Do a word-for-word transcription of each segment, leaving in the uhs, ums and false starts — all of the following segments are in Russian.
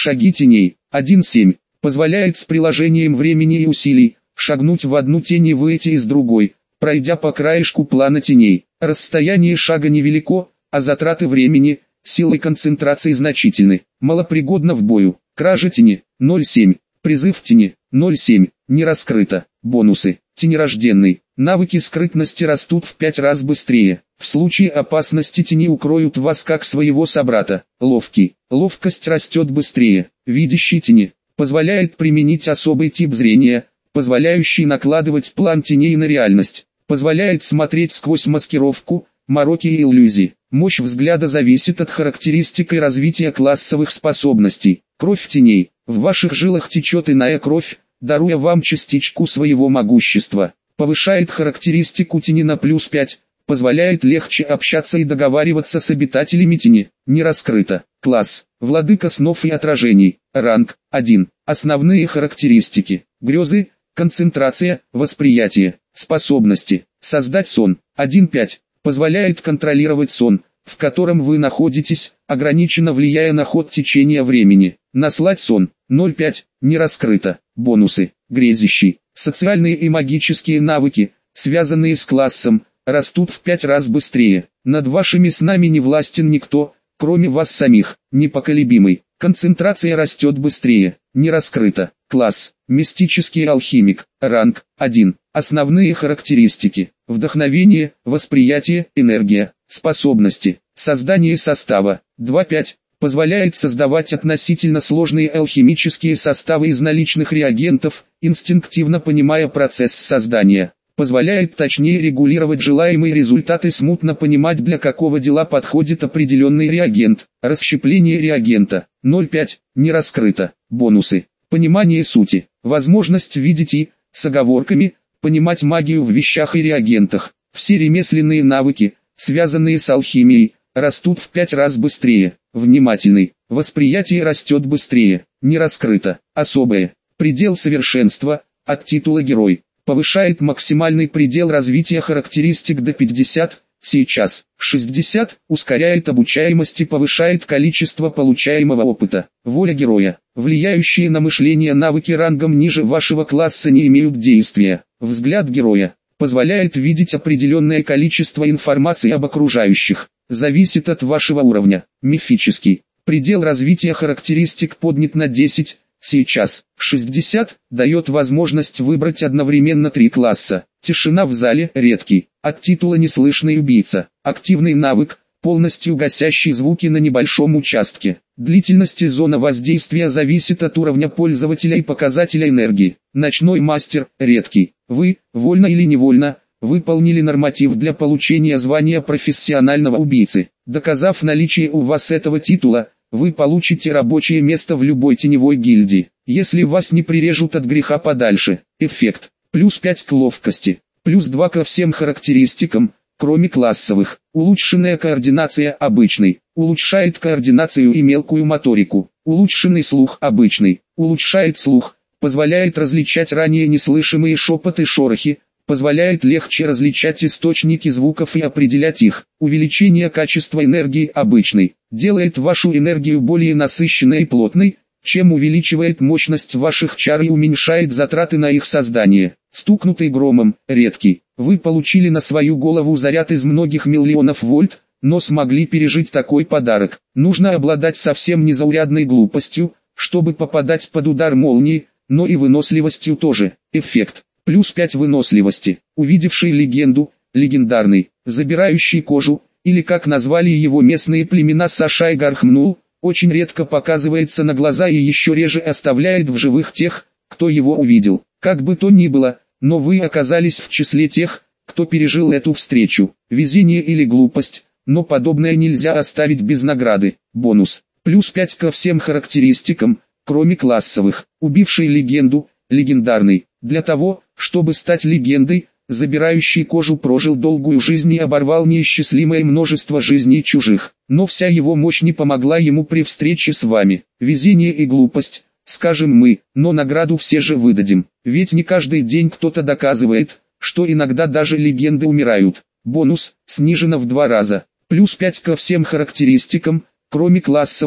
Шаги теней. один семь. Позволяет с приложением времени и усилий шагнуть в одну тень и выйти из другой, пройдя по краешку плана теней. Расстояние шага невелико, а затраты времени, силы концентрации значительны. Малопригодно в бою. Кража тени. ноль семь. Призыв тени. ноль семь. Не раскрыто. Бонусы. Тенерожденный. Навыки скрытности растут в пять раз быстрее. В случае опасности тени укроют вас как своего собрата. Ловкий. Ловкость растет быстрее. Видящий тени. Позволяет применить особый тип зрения, позволяющий накладывать план теней на реальность. Позволяет смотреть сквозь маскировку, мороки и иллюзии. Мощь взгляда зависит от характеристик и развития классовых способностей. Кровь теней. В ваших жилах течет иная кровь, даруя вам частичку своего могущества. Повышает характеристику тени на плюс пять, позволяет легче общаться и договариваться с обитателями тени. Не раскрыто. Класс. Владыка снов и отражений. Ранг. один. Основные характеристики. Грезы, концентрация, восприятие, способности. Создать сон. один пять. Позволяет контролировать сон, в котором вы находитесь, ограниченно влияя на ход течения времени. Наслать сон. ноль пять. Не раскрыто. Бонусы. Грезящий. Социальные и магические навыки, связанные с классом, растут в пять раз быстрее. Над вашими снами не властен никто, кроме вас самих. Непоколебимый. Концентрация растет быстрее. Не раскрыто. Класс. Мистический алхимик. Ранг. один. Основные характеристики. Вдохновение, восприятие, энергия, способности. Создание состава. два пять. Позволяет создавать относительно сложные алхимические составы из наличных реагентов, инстинктивно понимая процесс создания. Позволяет точнее регулировать желаемые результаты, смутно понимать, для какого дела подходит определенный реагент. Расщепление реагента. ноль пять. Не раскрыто. Бонусы. Понимание сути. Возможность видеть и, с оговорками, понимать магию в вещах и реагентах. Все ремесленные навыки, связанные с алхимией, растут в пять раз быстрее. Внимательный. Восприятие растет быстрее. Не раскрыто. Особое. Предел совершенства. От титула герой. Повышает максимальный предел развития характеристик до пятьдесят, сейчас шестьдесят, ускоряет обучаемость и повышает количество получаемого опыта. Воля героя. Влияющие на мышление навыки рангом ниже вашего класса не имеют действия. Взгляд героя. Позволяет видеть определенное количество информации об окружающих. Зависит от вашего уровня. Мифический. Предел развития характеристик поднят на десять. Сейчас шестьдесят дает возможность выбрать одновременно три класса. Тишина в зале, редкий. От титула неслышный убийца. Активный навык, полностью гасящий звуки на небольшом участке. Длительность и зона воздействия зависит от уровня пользователя и показателя энергии. Ночной мастер, редкий. Вы, вольно или невольно, выполнили норматив для получения звания профессионального убийцы. Доказав наличие у вас этого титула, вы получите рабочее место в любой теневой гильдии, если вас не прирежут от греха подальше. Эффект. Плюс пять к ловкости. Плюс два ко всем характеристикам, кроме классовых. Улучшенная координация обычный. Улучшает координацию и мелкую моторику. Улучшенный слух обычный. Улучшает слух. Позволяет различать ранее неслышимые шепоты и шорохи. Позволяет легче различать источники звуков и определять их. Увеличение качества энергии обычный. Делает вашу энергию более насыщенной и плотной, чем увеличивает мощность ваших чар и уменьшает затраты на их создание. Стукнутый громом, редкий. Вы получили на свою голову заряд из многих миллионов вольт, но смогли пережить такой подарок. Нужно обладать совсем незаурядной глупостью, чтобы попадать под удар молнии, но и выносливостью тоже. Эффект. Плюс пять выносливости. Увидевший легенду, легендарный, забирающий кожу, или как назвали его местные племена Сашай Гархмнул, очень редко показывается на глаза и еще реже оставляет в живых тех, кто его увидел. Как бы то ни было, но вы оказались в числе тех, кто пережил эту встречу. Везение или глупость, но подобное нельзя оставить без награды. Бонус. Плюс пять ко всем характеристикам, кроме классовых. Убивший легенду, легендарный. Для того, чтобы стать легендой, забирающий кожу прожил долгую жизнь и оборвал неисчислимое множество жизней чужих. Но вся его мощь не помогла ему при встрече с вами. Везение и глупость, скажем мы, но награду все же выдадим. Ведь не каждый день кто-то доказывает, что иногда даже легенды умирают. Бонус, снижено в два раза. Плюс пять ко всем характеристикам, кроме классовых.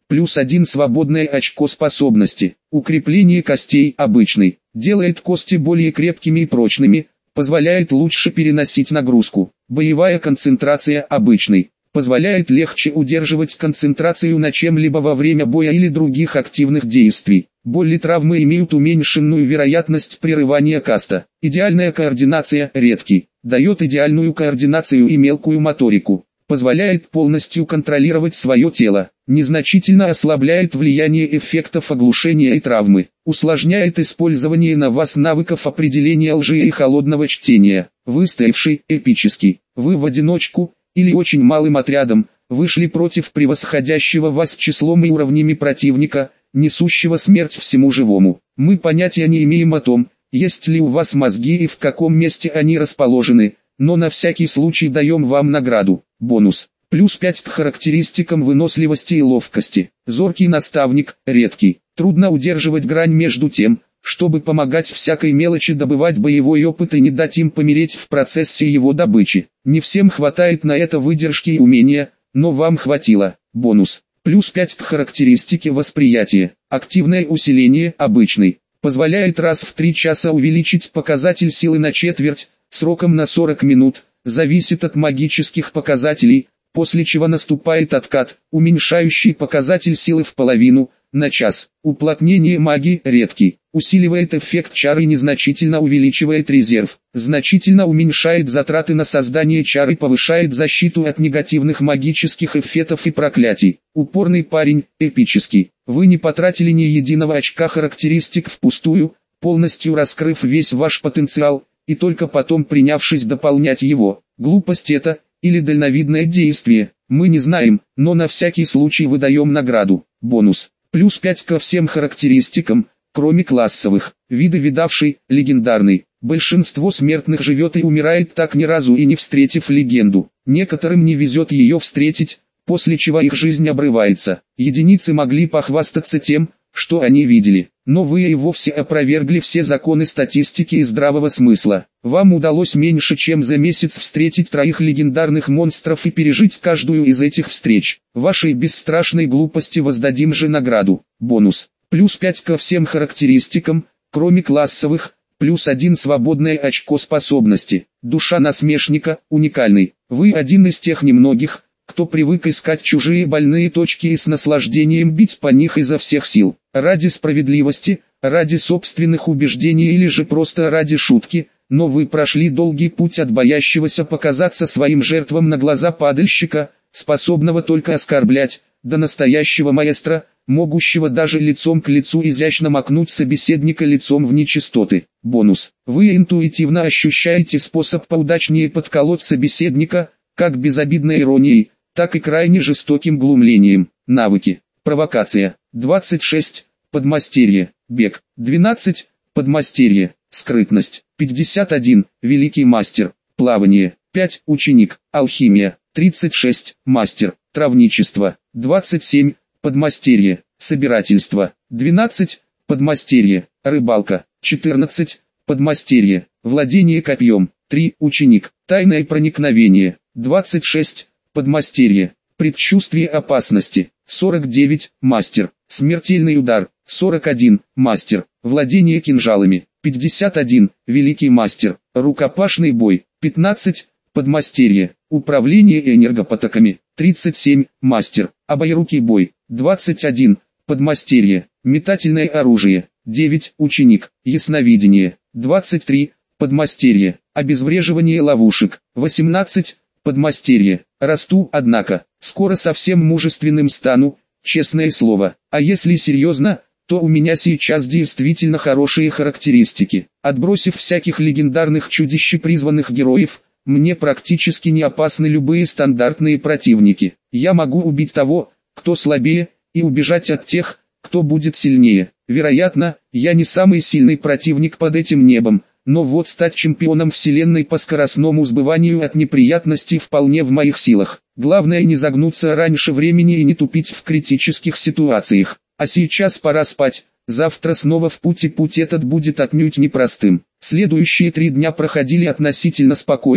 плюс один свободное очко способности. Укрепление костей обычный. Делает кости более крепкими и прочными, позволяет лучше переносить нагрузку. Боевая концентрация обычный. Позволяет легче удерживать концентрацию на чем-либо во время боя или других активных действий. Боли и травмы имеют уменьшенную вероятность прерывания каста. Идеальная координация редкий. Дает идеальную координацию и мелкую моторику. Позволяет полностью контролировать свое тело. Незначительно ослабляет влияние эффектов оглушения и травмы. Усложняет использование на вас навыков определения лжи и холодного чтения. Выстоявший, эпический. Вы в одиночку или очень малым отрядом вышли против превосходящего вас числом и уровнями противника, несущего смерть всему живому. Мы понятия не имеем о том, есть ли у вас мозги и в каком месте они расположены, но на всякий случай даем вам награду. Бонус. Плюс пять к характеристикам выносливости и ловкости. Зоркий наставник, редкий. Трудно удерживать грань между тем, чтобы помогать всякой мелочи добывать боевой опыт и не дать им помереть в процессе его добычи. Не всем хватает на это выдержки и умения, но вам хватило. Бонус. Плюс пять к характеристике восприятия. Активное усиление обычный. Позволяет раз в три часа увеличить показатель силы на четверть, сроком на сорок минут, зависит от магических показателей, после чего наступает откат, уменьшающий показатель силы в половину, на час. Уплотнение магии редкий. Усиливает эффект чары и незначительно увеличивает резерв. Значительно уменьшает затраты на создание чар и повышает защиту от негативных магических эффектов и проклятий. Упорный парень, эпический. Вы не потратили ни единого очка характеристик впустую, полностью раскрыв весь ваш потенциал, и только потом принявшись дополнять его. Глупость это, или дальновидное действие, мы не знаем, но на всякий случай выдаем награду. Бонус. Плюс пять ко всем характеристикам, кроме классовых. Виды видавший, легендарный. Большинство смертных живет и умирает так ни разу и не встретив легенду. Некоторым не везет ее встретить, после чего их жизнь обрывается. Единицы могли похвастаться тем, что они видели. Но вы и вовсе опровергли все законы статистики и здравого смысла. Вам удалось меньше чем за месяц встретить троих легендарных монстров и пережить каждую из этих встреч. Вашей бесстрашной глупости воздадим же награду. Бонус. Плюс пять ко всем характеристикам, кроме классовых, плюс один свободное очко способности. Душа насмешника, уникальный. Вы один из тех немногих, кто привык искать чужие больные точки и с наслаждением бить по них изо всех сил. Ради справедливости, ради собственных убеждений или же просто ради шутки, но вы прошли долгий путь от боящегося показаться своим жертвам на глаза падальщика, способного только оскорблять, до настоящего маэстро, могущего даже лицом к лицу изящно макнуть собеседника лицом в нечистоты. Бонус. Вы интуитивно ощущаете способ поудачнее подколоть собеседника, как безобидной иронией, так и крайне жестоким глумлением. Навыки. Провокация. двадцать шесть. Подмастерье. Бег. двенадцать. Подмастерье. Скрытность. пятьдесят один. Великий мастер. Плавание. пять. Ученик. Алхимия. тридцать шесть. Мастер. Травничество. двадцать семь. Подмастерье. Собирательство. двенадцать. Подмастерье. Рыбалка. четырнадцать. Подмастерье. Владение копьем. три. Ученик. Тайное проникновение. двадцать шесть. Подмастерье. Предчувствие опасности. сорок девять. Мастер. Смертельный удар. сорок один. Мастер. Владение кинжалами. пятьдесят один. Великий мастер. Рукопашный бой. пятнадцать. Подмастерье. Управление энергопотоками. тридцать семь. Мастер. Обоерукий бой. двадцать один. Подмастерье. Метательное оружие. девять. Ученик. Ясновидение. двадцать три. Подмастерье. Обезвреживание ловушек. восемнадцать. Подмастерье. Расту, однако, скоро совсем мужественным стану, честное слово. А если серьезно, то у меня сейчас действительно хорошие характеристики. Отбросив всяких легендарных чудищ и призванных героев, мне практически не опасны любые стандартные противники. Я могу убить того, кто слабее, и убежать от тех, кто будет сильнее. Вероятно, я не самый сильный противник под этим небом, но вот стать чемпионом вселенной по скоростному сбыванию от неприятностей вполне в моих силах. Главное не загнуться раньше времени и не тупить в критических ситуациях. А сейчас пора спать, завтра снова в путь, и путь этот будет отнюдь непростым. Следующие три дня проходили относительно спокойно,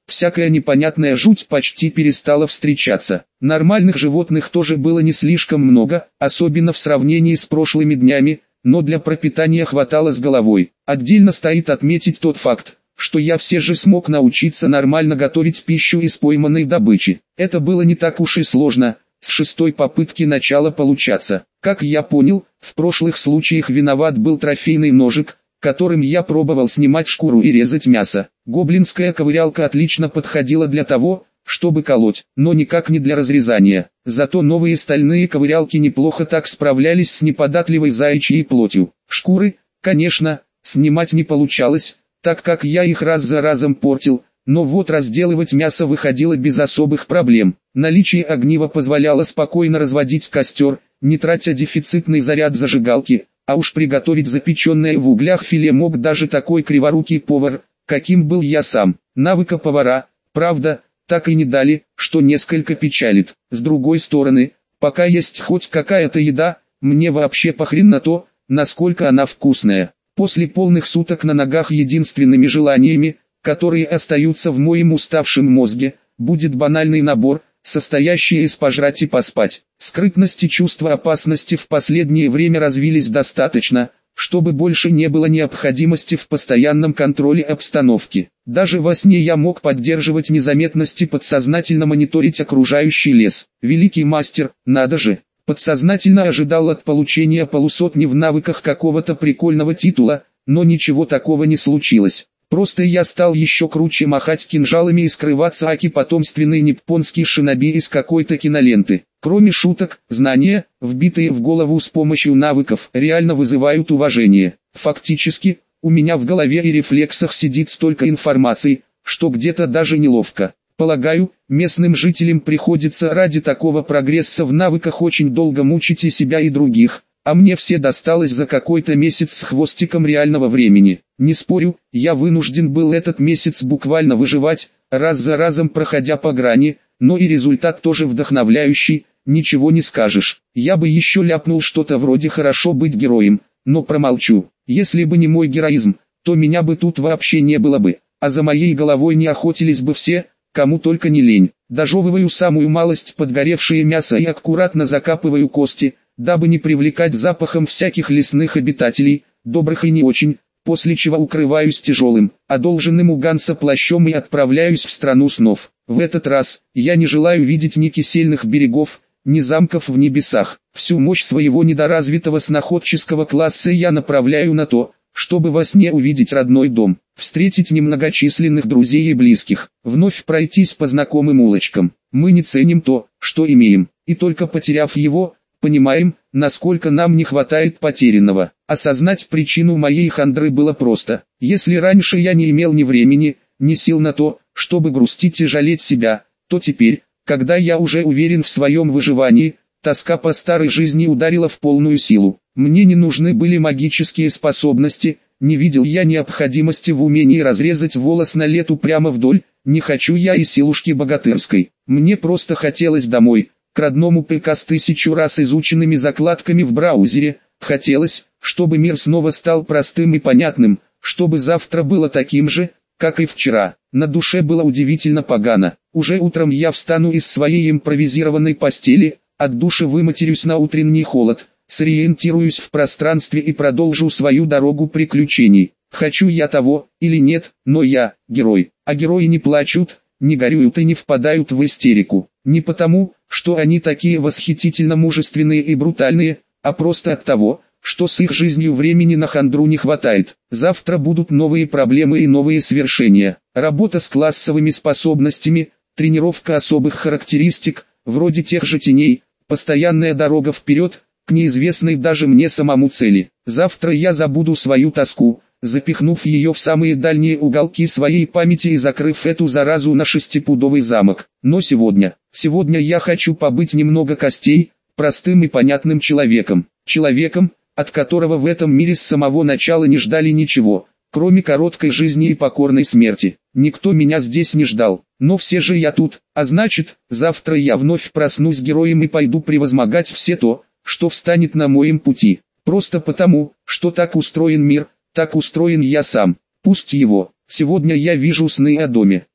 всякая непонятная жуть почти перестала встречаться. Нормальных животных тоже было не слишком много, особенно в сравнении с прошлыми днями, но для пропитания хватало с головой. Отдельно стоит отметить тот факт, что я все же смог научиться нормально готовить пищу из пойманной добычи. Это было не так уж и сложно, с шестой попытки начало получаться. Как я понял, в прошлых случаях виноват был трофейный ножик, которым я пробовал снимать шкуру и резать мясо. Гоблинская ковырялка отлично подходила для того, чтобы колоть, но никак не для разрезания. Зато новые стальные ковырялки неплохо так справлялись с неподатливой заячьей плотью. Шкуры, конечно, снимать не получалось, так как я их раз за разом портил, но вот разделывать мясо выходило без особых проблем. Наличие огнива позволяло спокойно разводить костер, не тратя дефицитный заряд зажигалки, а уж приготовить запеченное в углях филе мог даже такой криворукий повар, каким был я сам. Навыка повара, правда, так и не дали, что несколько печалит. С другой стороны, пока есть хоть какая-то еда, мне вообще похрен на то, насколько она вкусная. После полных суток на ногах единственными желаниями, которые остаются в моем уставшем мозге, будет банальный набор, состоящий из пожрать и поспать. Скрытность и чувство опасности в последнее время развились достаточно, чтобы больше не было необходимости в постоянном контроле обстановки. Даже во сне я мог поддерживать незаметность и подсознательно мониторить окружающий лес. Великий мастер, надо же, подсознательно ожидал от получения полусотни в навыках какого-то прикольного титула, но ничего такого не случилось. Просто я стал еще круче махать кинжалами и скрываться аки потомственный ниппонский шиноби из какой-то киноленты. Кроме шуток, знания, вбитые в голову с помощью навыков, реально вызывают уважение. Фактически, у меня в голове и рефлексах сидит столько информации, что где-то даже неловко. Полагаю, местным жителям приходится ради такого прогресса в навыках очень долго мучить и себя, и других, а мне все досталось за какой-то месяц с хвостиком реального времени. Не спорю, я вынужден был этот месяц буквально выживать, раз за разом проходя по грани, но и результат тоже вдохновляющий, ничего не скажешь. Я бы еще ляпнул что-то вроде «хорошо быть героем», но промолчу. Если бы не мой героизм, то меня бы тут вообще не было бы, а за моей головой не охотились бы все, кому только не лень. Дожевываю самую малость подгоревшее мясо и аккуратно закапываю кости, дабы не привлекать запахом всяких лесных обитателей, добрых и не очень, после чего укрываюсь тяжелым, одолженным у Ганса плащом и отправляюсь в страну снов. В этот раз, я не желаю видеть ни кисельных берегов, ни замков в небесах. Всю мощь своего недоразвитого сноходческого класса я направляю на то, чтобы во сне увидеть родной дом, встретить немногочисленных друзей и близких, вновь пройтись по знакомым улочкам. Мы не ценим то, что имеем, и только потеряв его, понимаем, насколько нам не хватает потерянного. Осознать причину моей хандры было просто. Если раньше я не имел ни времени, ни сил на то, чтобы грустить и жалеть себя, то теперь, когда я уже уверен в своем выживании, тоска по старой жизни ударила в полную силу. Мне не нужны были магические способности, не видел я необходимости в умении разрезать волос на лету прямо вдоль, не хочу я и силушки богатырской. Мне просто хотелось домой, к родному ПК с тысячу раз изученными закладками в браузере. Хотелось, чтобы мир снова стал простым и понятным, чтобы завтра было таким же, как и вчера. На душе было удивительно погано. Уже утром я встану из своей импровизированной постели, от души выматерюсь на утренний холод, сориентируюсь в пространстве и продолжу свою дорогу приключений. Хочу я того или нет, но я герой. А герои не плачут, не горюют и не впадают в истерику. Не потому, что они такие восхитительно мужественные и брутальные, а просто от того, что с их жизнью времени на хандру не хватает. Завтра будут новые проблемы и новые свершения. Работа с классовыми способностями, тренировка особых характеристик, вроде тех же теней, постоянная дорога вперед, к неизвестной даже мне самому цели. Завтра я забуду свою тоску, запихнув ее в самые дальние уголки своей памяти и закрыв эту заразу на шестипудовый замок. Но сегодня, сегодня я хочу побыть немного костей, простым и понятным человеком. Человеком, от которого в этом мире с самого начала не ждали ничего, кроме короткой жизни и покорной смерти. Никто меня здесь не ждал, но все же я тут, а значит, завтра я вновь проснусь героем и пойду превозмогать все то, что встанет на моем пути. Просто потому, что так устроен мир, так устроен я сам. Пусть его. Сегодня я вижу сны о доме,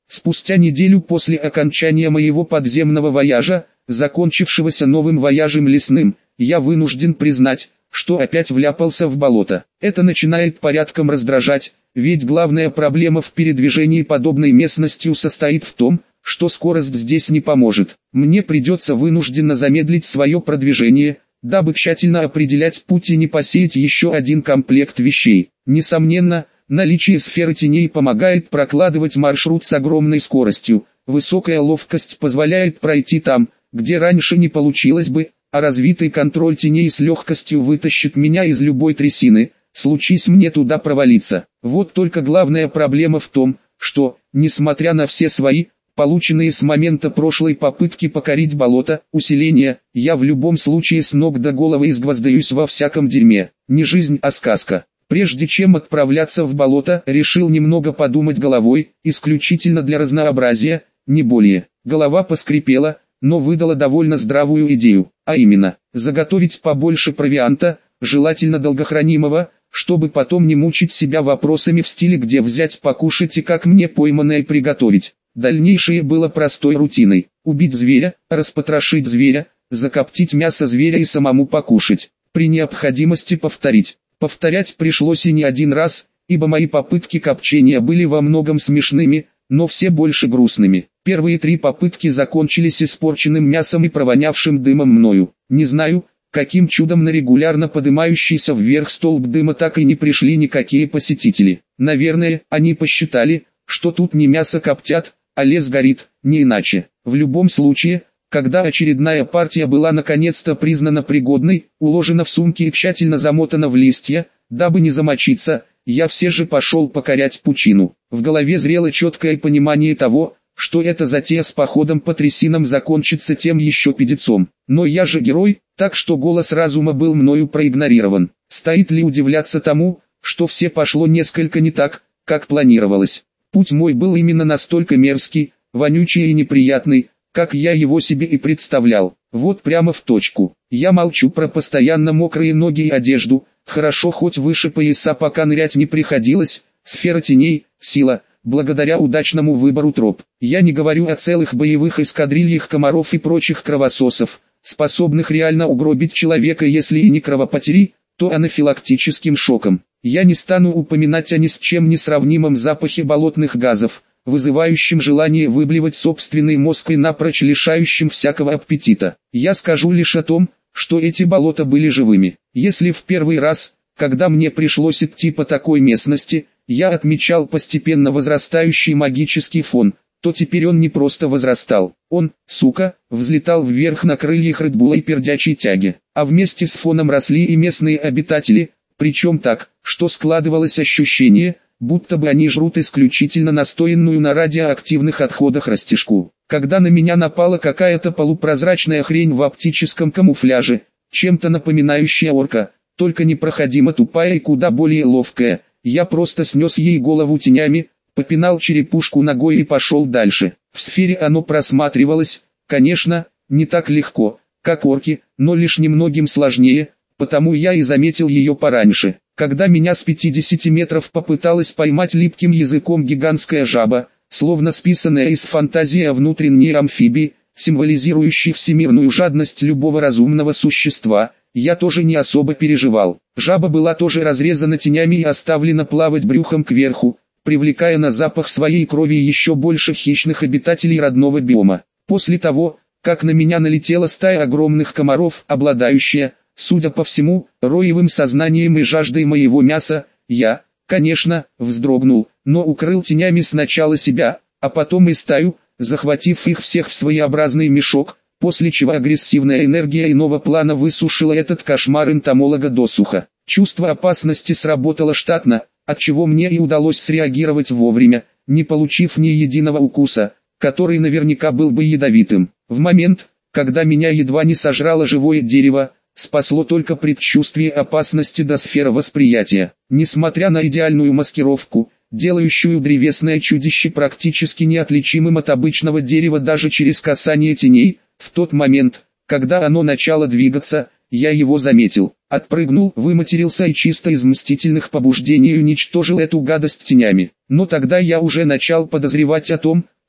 Спустя неделю после окончания моего подземного вояжа, закончившегося новым вояжем лесным, я вынужден признать, что опять вляпался в болото. Это начинает порядком раздражать, ведь главная проблема в передвижении подобной местностью состоит в том, что скорость здесь не поможет. Мне придется вынужденно замедлить свое продвижение, дабы тщательно определять путь и не посеять еще один комплект вещей. Несомненно, наличие сферы теней помогает прокладывать маршрут с огромной скоростью. Высокая ловкость позволяет пройти там, где раньше не получилось бы, а развитый контроль теней с легкостью вытащит меня из любой трясины, случись мне туда провалиться. Вот только главная проблема в том, что, несмотря на все свои, полученные с момента прошлой попытки покорить болото, усиления, я в любом случае с ног до головы изгвоздаюсь во всяком дерьме. Не жизнь, а сказка. Прежде чем отправляться в болото, решил немного подумать головой, исключительно для разнообразия, не более. Голова поскрипела, но выдала довольно здравую идею, а именно, заготовить побольше провианта, желательно долгохранимого, чтобы потом не мучить себя вопросами в стиле где взять покушать и как мне пойманное приготовить. Дальнейшее было простой рутиной: убить зверя, распотрошить зверя, закоптить мясо зверя и самому покушать. При необходимости повторить. Повторять пришлось и не один раз, ибо мои попытки копчения были во многом смешными, но все больше грустными. Первые три попытки закончились испорченным мясом и провонявшим дымом мною. Не знаю, каким чудом на регулярно подымающийся вверх столб дыма так и не пришли никакие посетители. Наверное, они посчитали, что тут не мясо коптят, а лес горит, не иначе. В любом случае, когда очередная партия была наконец-то признана пригодной, уложена в сумки и тщательно замотана в листья, дабы не замочиться, я все же пошел покорять пучину. В голове зрело четкое понимание того, что эта затея с походом по трясинам закончится тем еще пидецом. Но я же герой, так что голос разума был мною проигнорирован. Стоит ли удивляться тому, что все пошло несколько не так, как планировалось. Путь мой был именно настолько мерзкий, вонючий и неприятный, как я его себе и представлял. Вот прямо в точку. Я молчу про постоянно мокрые ноги и одежду, хорошо хоть выше пояса пока нырять не приходилось, сфера теней, сила, благодаря удачному выбору троп. Я не говорю о целых боевых эскадрильях комаров и прочих кровососов, способных реально угробить человека если и не кровопотери, то анафилактическим шоком. Я не стану упоминать о ни с чем не сравнимом запахе болотных газов, вызывающим желание выблевать собственный мозг и напрочь лишающим всякого аппетита. Я скажу лишь о том, что эти болота были живыми. Если в первый раз, когда мне пришлось идти по такой местности, я отмечал постепенно возрастающий магический фон, то теперь он не просто возрастал, он, сука, взлетал вверх на крыльях Редбула и пердячей тяги, а вместе с фоном росли и местные обитатели, причем так, что складывалось ощущение, будто бы они жрут исключительно настоянную на радиоактивных отходах растяжку. Когда на меня напала какая-то полупрозрачная хрень в оптическом камуфляже, чем-то напоминающая орка, только непроходимо тупая и куда более ловкая, я просто снес ей голову тенями, попинал черепушку ногой и пошел дальше. В сфере оно просматривалось, конечно, не так легко, как орки, но лишь немногим сложнее, потому я и заметил ее пораньше. Когда меня с пятидесяти метров попыталась поймать липким языком гигантская жаба, словно списанная из фантазии о внутренней амфибии, символизирующей всемирную жадность любого разумного существа, я тоже не особо переживал. Жаба была тоже разрезана тенями и оставлена плавать брюхом кверху, привлекая на запах своей крови еще больше хищных обитателей родного биома. После того, как на меня налетела стая огромных комаров, обладающая, судя по всему, роевым сознанием и жаждой моего мяса, я, конечно, вздрогнул, но укрыл тенями сначала себя, а потом и стаю, захватив их всех в своеобразный мешок, после чего агрессивная энергия иного плана высушила этот кошмар энтомолога досуха. Чувство опасности сработало штатно, отчего мне и удалось среагировать вовремя, не получив ни единого укуса, который наверняка был бы ядовитым. В момент, когда меня едва не сожрало живое дерево, спасло только предчувствие опасности до сферы восприятия. Несмотря на идеальную маскировку, делающую древесное чудище практически неотличимым от обычного дерева даже через касание теней, в тот момент, когда оно начало двигаться, я его заметил, отпрыгнул, выматерился и чисто из мстительных побуждений уничтожил эту гадость тенями. Но тогда я уже начал подозревать о том,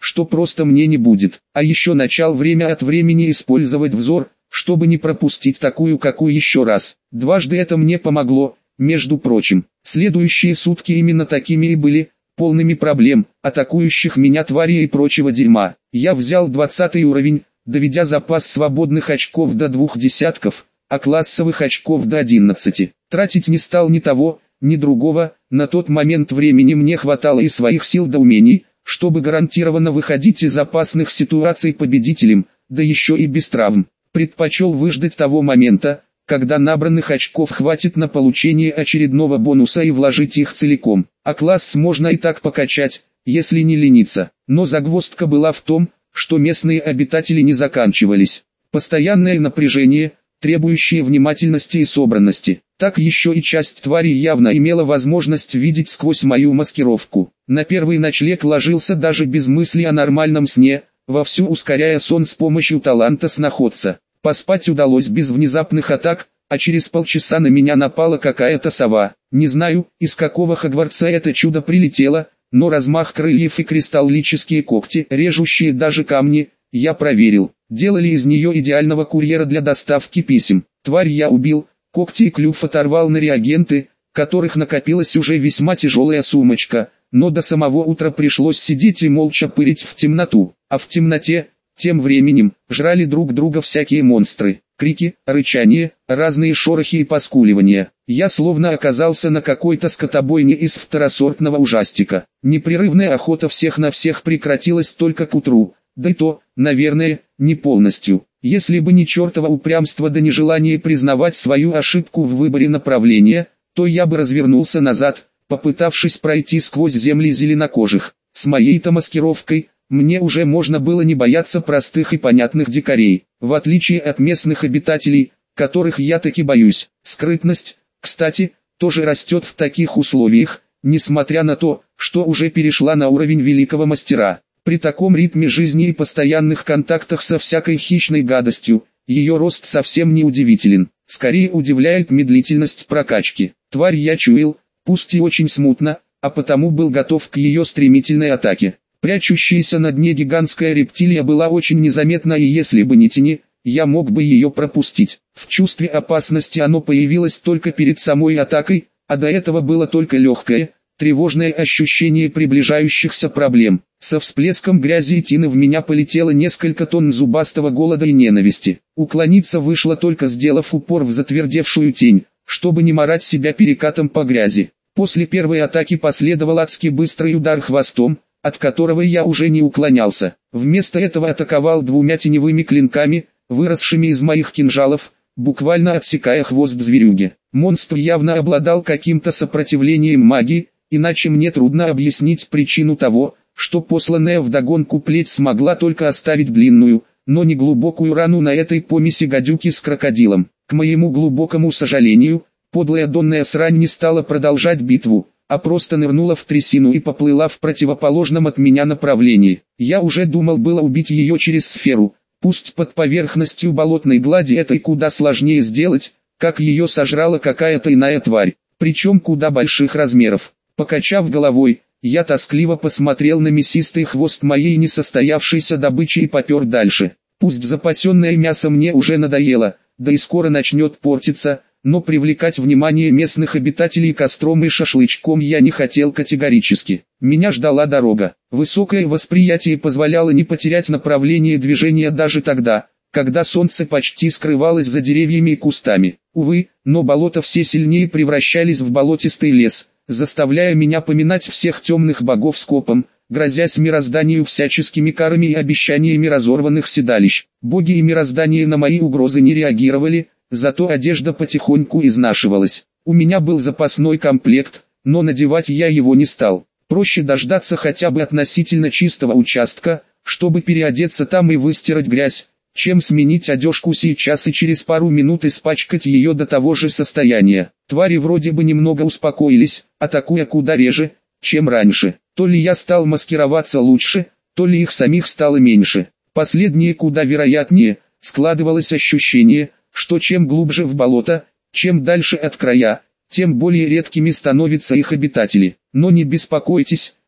что просто мне не будет. А еще начал время от времени использовать взор, чтобы не пропустить такую какую еще раз. Дважды это мне помогло, между прочим. Следующие сутки именно такими и были, полными проблем, атакующих меня тварей и прочего дерьма. Я взял двадцатый уровень, доведя запас свободных очков до двух десятков, а классовых очков до одиннадцати. Тратить не стал ни того, ни другого, на тот момент времени мне хватало и своих сил до умений, чтобы гарантированно выходить из опасных ситуаций победителем, да еще и без травм. Предпочел выждать того момента, когда набранных очков хватит на получение очередного бонуса и вложить их целиком. А класс можно и так покачать, если не лениться. Но загвоздка была в том, что местные обитатели не заканчивались. Постоянное напряжение, требующее внимательности и собранности. Так еще и часть тварей явно имела возможность видеть сквозь мою маскировку. На первый ночлег ложился даже без мысли о нормальном сне, вовсю ускоряя сон с помощью таланта сноходца. Поспать удалось без внезапных атак, а через полчаса на меня напала какая-то сова. Не знаю, из какого Хогвартса это чудо прилетело, но размах крыльев и кристаллические когти, режущие даже камни, я проверил. Делали из нее идеального курьера для доставки писем. Тварь я убил, когти и клюв оторвал на реагенты, которых накопилась уже весьма тяжелая сумочка, но до самого утра пришлось сидеть и молча пырить в темноту. А в темноте, тем временем, жрали друг друга всякие монстры. Крики, рычание, разные шорохи и поскуливания. Я словно оказался на какой-то скотобойне из второсортного ужастика. Непрерывная охота всех на всех прекратилась только к утру, да и то, наверное, не полностью. Если бы не чертово упрямство да нежелание признавать свою ошибку в выборе направления, то я бы развернулся назад, попытавшись пройти сквозь земли зеленокожих. С моей-то маскировкой, мне уже можно было не бояться простых и понятных дикарей, в отличие от местных обитателей, которых я таки боюсь. Скрытность, кстати, тоже растет в таких условиях, несмотря на то, что уже перешла на уровень великого мастера. При таком ритме жизни и постоянных контактах со всякой хищной гадостью, ее рост совсем не удивителен. Скорее удивляет медлительность прокачки. Тварь я чуял, пусть и очень смутно, а потому был готов к ее стремительной атаке. Прячущаяся на дне гигантская рептилия была очень незаметна, и если бы не тени, я мог бы ее пропустить. В чувстве опасности оно появилось только перед самой атакой, а до этого было только легкое, тревожное ощущение приближающихся проблем. Со всплеском грязи и тины в меня полетело несколько тонн зубастого голода и ненависти. Уклониться вышло только сделав упор в затвердевшую тень, чтобы не марать себя перекатом по грязи. После первой атаки последовал адски быстрый удар хвостом, от которого я уже не уклонялся. Вместо этого атаковал двумя теневыми клинками, выросшими из моих кинжалов, буквально отсекая хвост зверюги. Монстр явно обладал каким-то сопротивлением магии, иначе мне трудно объяснить причину того, что посланная вдогонку плеть смогла только оставить длинную, но не глубокую рану на этой помеси гадюки с крокодилом. К моему глубокому сожалению, подлая донная срань не стала продолжать битву, а просто нырнула в трясину и поплыла в противоположном от меня направлении. Я уже думал было убить ее через сферу, пусть под поверхностью болотной глади это и куда сложнее сделать, как ее сожрала какая-то иная тварь, причем куда больших размеров. Покачав головой, я тоскливо посмотрел на мясистый хвост моей несостоявшейся добычи и попер дальше. Пусть запасенное мясо мне уже надоело, да и скоро начнет портиться, но привлекать внимание местных обитателей костром и шашлычком я не хотел категорически. Меня ждала дорога. Высокое восприятие позволяло не потерять направление движения даже тогда, когда солнце почти скрывалось за деревьями и кустами. Увы, но болота все сильнее превращались в болотистый лес, заставляя меня поминать всех темных богов скопом, грозясь мирозданию всяческими карами и обещаниями разорванных седалищ. Боги и мироздание на мои угрозы не реагировали, зато одежда потихоньку изнашивалась. У меня был запасной комплект, но надевать я его не стал. Проще дождаться хотя бы относительно чистого участка, чтобы переодеться там и выстирать грязь, чем сменить одежку сейчас и через пару минут испачкать ее до того же состояния. Твари вроде бы немного успокоились, атакуя куда реже, чем раньше. То ли я стал маскироваться лучше, то ли их самих стало меньше. Последнее куда вероятнее. Складывалось ощущение, что чем глубже в болото, чем дальше от края, тем более редкими становятся их обитатели. Но не беспокойтесь,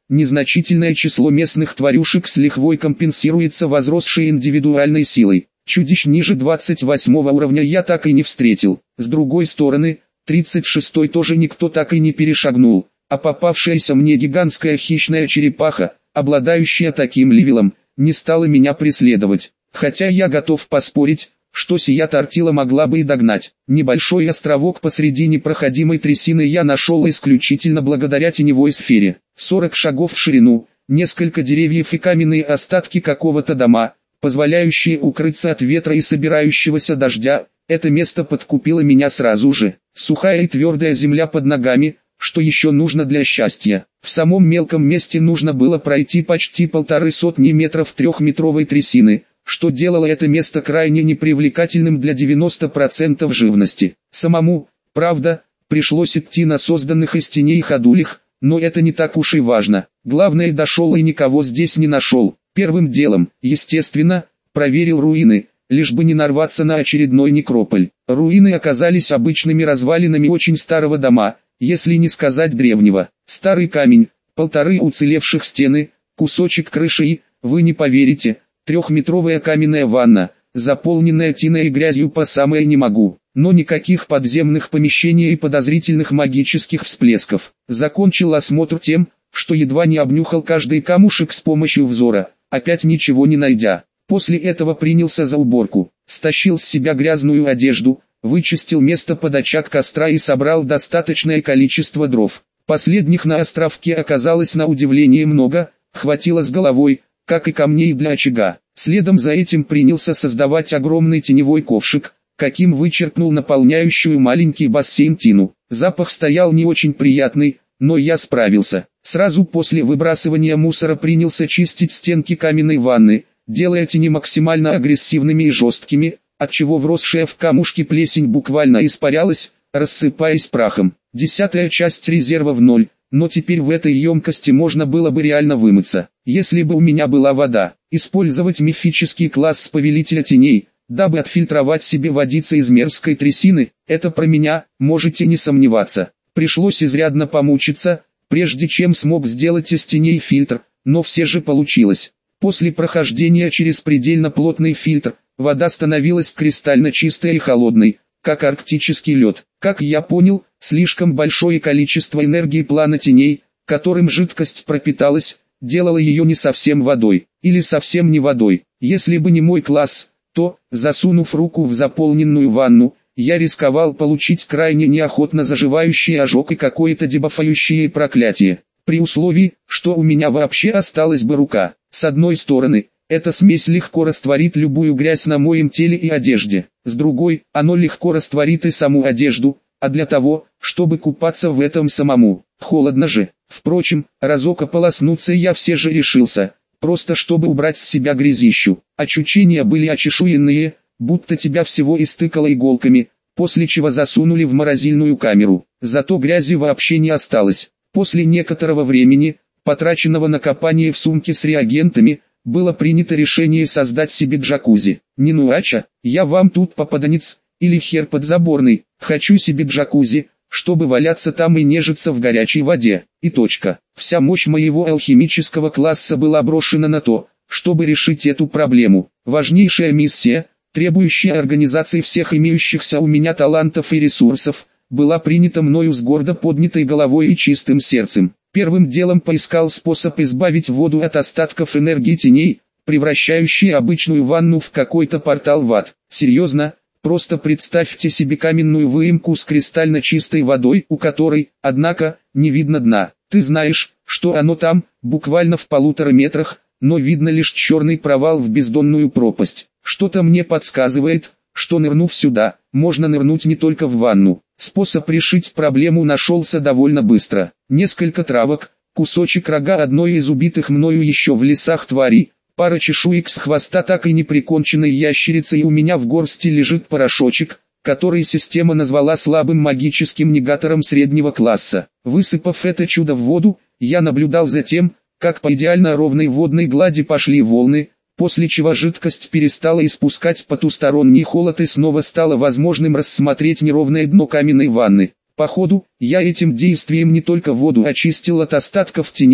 незначительное число местных тварюшек с лихвой компенсируется возросшей индивидуальной силой. Чудищ ниже двадцать восьмого уровня я так и не встретил. С другой стороны, тридцать шестой тоже никто так и не перешагнул, а попавшаяся мне гигантская хищная черепаха, обладающая таким левелом, не стала меня преследовать. Хотя я готов поспорить, что сия тортила могла бы и догнать. Небольшой островок посреди непроходимой трясины я нашел исключительно благодаря теневой сфере. сорок шагов в ширину, несколько деревьев и каменные остатки какого-то дома, позволяющие укрыться от ветра и собирающегося дождя. Это место подкупило меня сразу же. Сухая и твердая земля под ногами, что еще нужно для счастья. В самом мелком месте нужно было пройти почти полторы сотни метров трехметровой трясины, что делало это место крайне непривлекательным для девяноста процентов живности. Самому, правда, пришлось идти на созданных из теней ходулях, но это не так уж и важно. Главное, дошел и никого здесь не нашел. Первым делом, естественно, проверил руины, лишь бы не нарваться на очередной некрополь. Руины оказались обычными развалинами очень старого дома, если не сказать древнего. Старый камень, полторы уцелевших стены, кусочек крыши и, вы не поверите, трехметровая каменная ванна, заполненная тиной и грязью по самое не могу. Но никаких подземных помещений и подозрительных магических всплесков. Закончил осмотр тем, что едва не обнюхал каждый камушек с помощью взора, опять ничего не найдя. После этого принялся за уборку, стащил с себя грязную одежду, вычистил место под очаг костра и собрал достаточное количество дров. Последних на островке оказалось на удивление много, хватило с головой, как и камней для очага. Следом за этим принялся создавать огромный теневой ковшик, каким вычеркнул наполняющую маленький бассейн тину. Запах стоял не очень приятный, но я справился. Сразу после выбрасывания мусора принялся чистить стенки каменной ванны, делая тени максимально агрессивными и жесткими, отчего вросшая в камушки плесень буквально испарялась, рассыпаясь прахом. Десятая часть резерва в ноль, но теперь в этой емкости можно было бы реально вымыться, если бы у меня была вода. Использовать мифический класс Повелителя Теней, дабы отфильтровать себе водицы из мерзкой трясины, это про меня, можете не сомневаться. Пришлось изрядно помучиться, прежде чем смог сделать из теней фильтр, но все же получилось. После прохождения через предельно плотный фильтр, вода становилась кристально чистой и холодной, как арктический лед. Как я понял, слишком большое количество энергии плана теней, которым жидкость пропиталась, делало ее не совсем водой, или совсем не водой. Если бы не мой класс, то, засунув руку в заполненную ванну, я рисковал получить крайне неохотно заживающий ожог и какое-то дебафающее проклятие. При условии, что у меня вообще осталась бы рука. С одной стороны, эта смесь легко растворит любую грязь на моем теле и одежде. С другой, оно легко растворит и саму одежду, а для того, чтобы купаться в этом самому, холодно же. Впрочем, разок ополоснуться я все же решился, просто чтобы убрать с себя грязищу. Ощущения были очешуенные, будто тебя всего истыкало иголками, после чего засунули в морозильную камеру. Зато грязи вообще не осталось. После некоторого времени, потраченного на копание в сумке с реагентами, было принято решение создать себе джакузи. Не нуача, я вам тут попаданец, или хер подзаборный, хочу себе джакузи, чтобы валяться там и нежиться в горячей воде. И точка. Вся мощь моего алхимического класса была брошена на то, чтобы решить эту проблему. Важнейшая миссия, требующая организации всех имеющихся у меня талантов и ресурсов, была принята мною с гордо поднятой головой и чистым сердцем. Первым делом поискал способ избавить воду от остатков энергии теней, превращающей обычную ванну в какой-то портал в ад. Серьезно, просто представьте себе каменную выемку с кристально чистой водой, у которой, однако, не видно дна. Ты знаешь, что оно там, буквально в полутора метрах, но видно лишь черный провал в бездонную пропасть. Что-то мне подсказывает, что нырнув сюда, можно нырнуть не только в ванну. Способ решить проблему нашелся довольно быстро. Несколько травок, кусочек рога одной из убитых мною еще в лесах тварей, пара чешуек с хвоста так и не приконченной ящерицы, и у меня в горсти лежит порошочек, который система назвала слабым магическим негатором среднего класса. Высыпав это чудо в воду, я наблюдал за тем, как по идеально ровной водной глади пошли волны, после чего жидкость перестала испускать потусторонний холод и снова стало возможным рассмотреть неровное дно каменной ванны. По ходу, я этим действием не только воду очистил от остатков теней,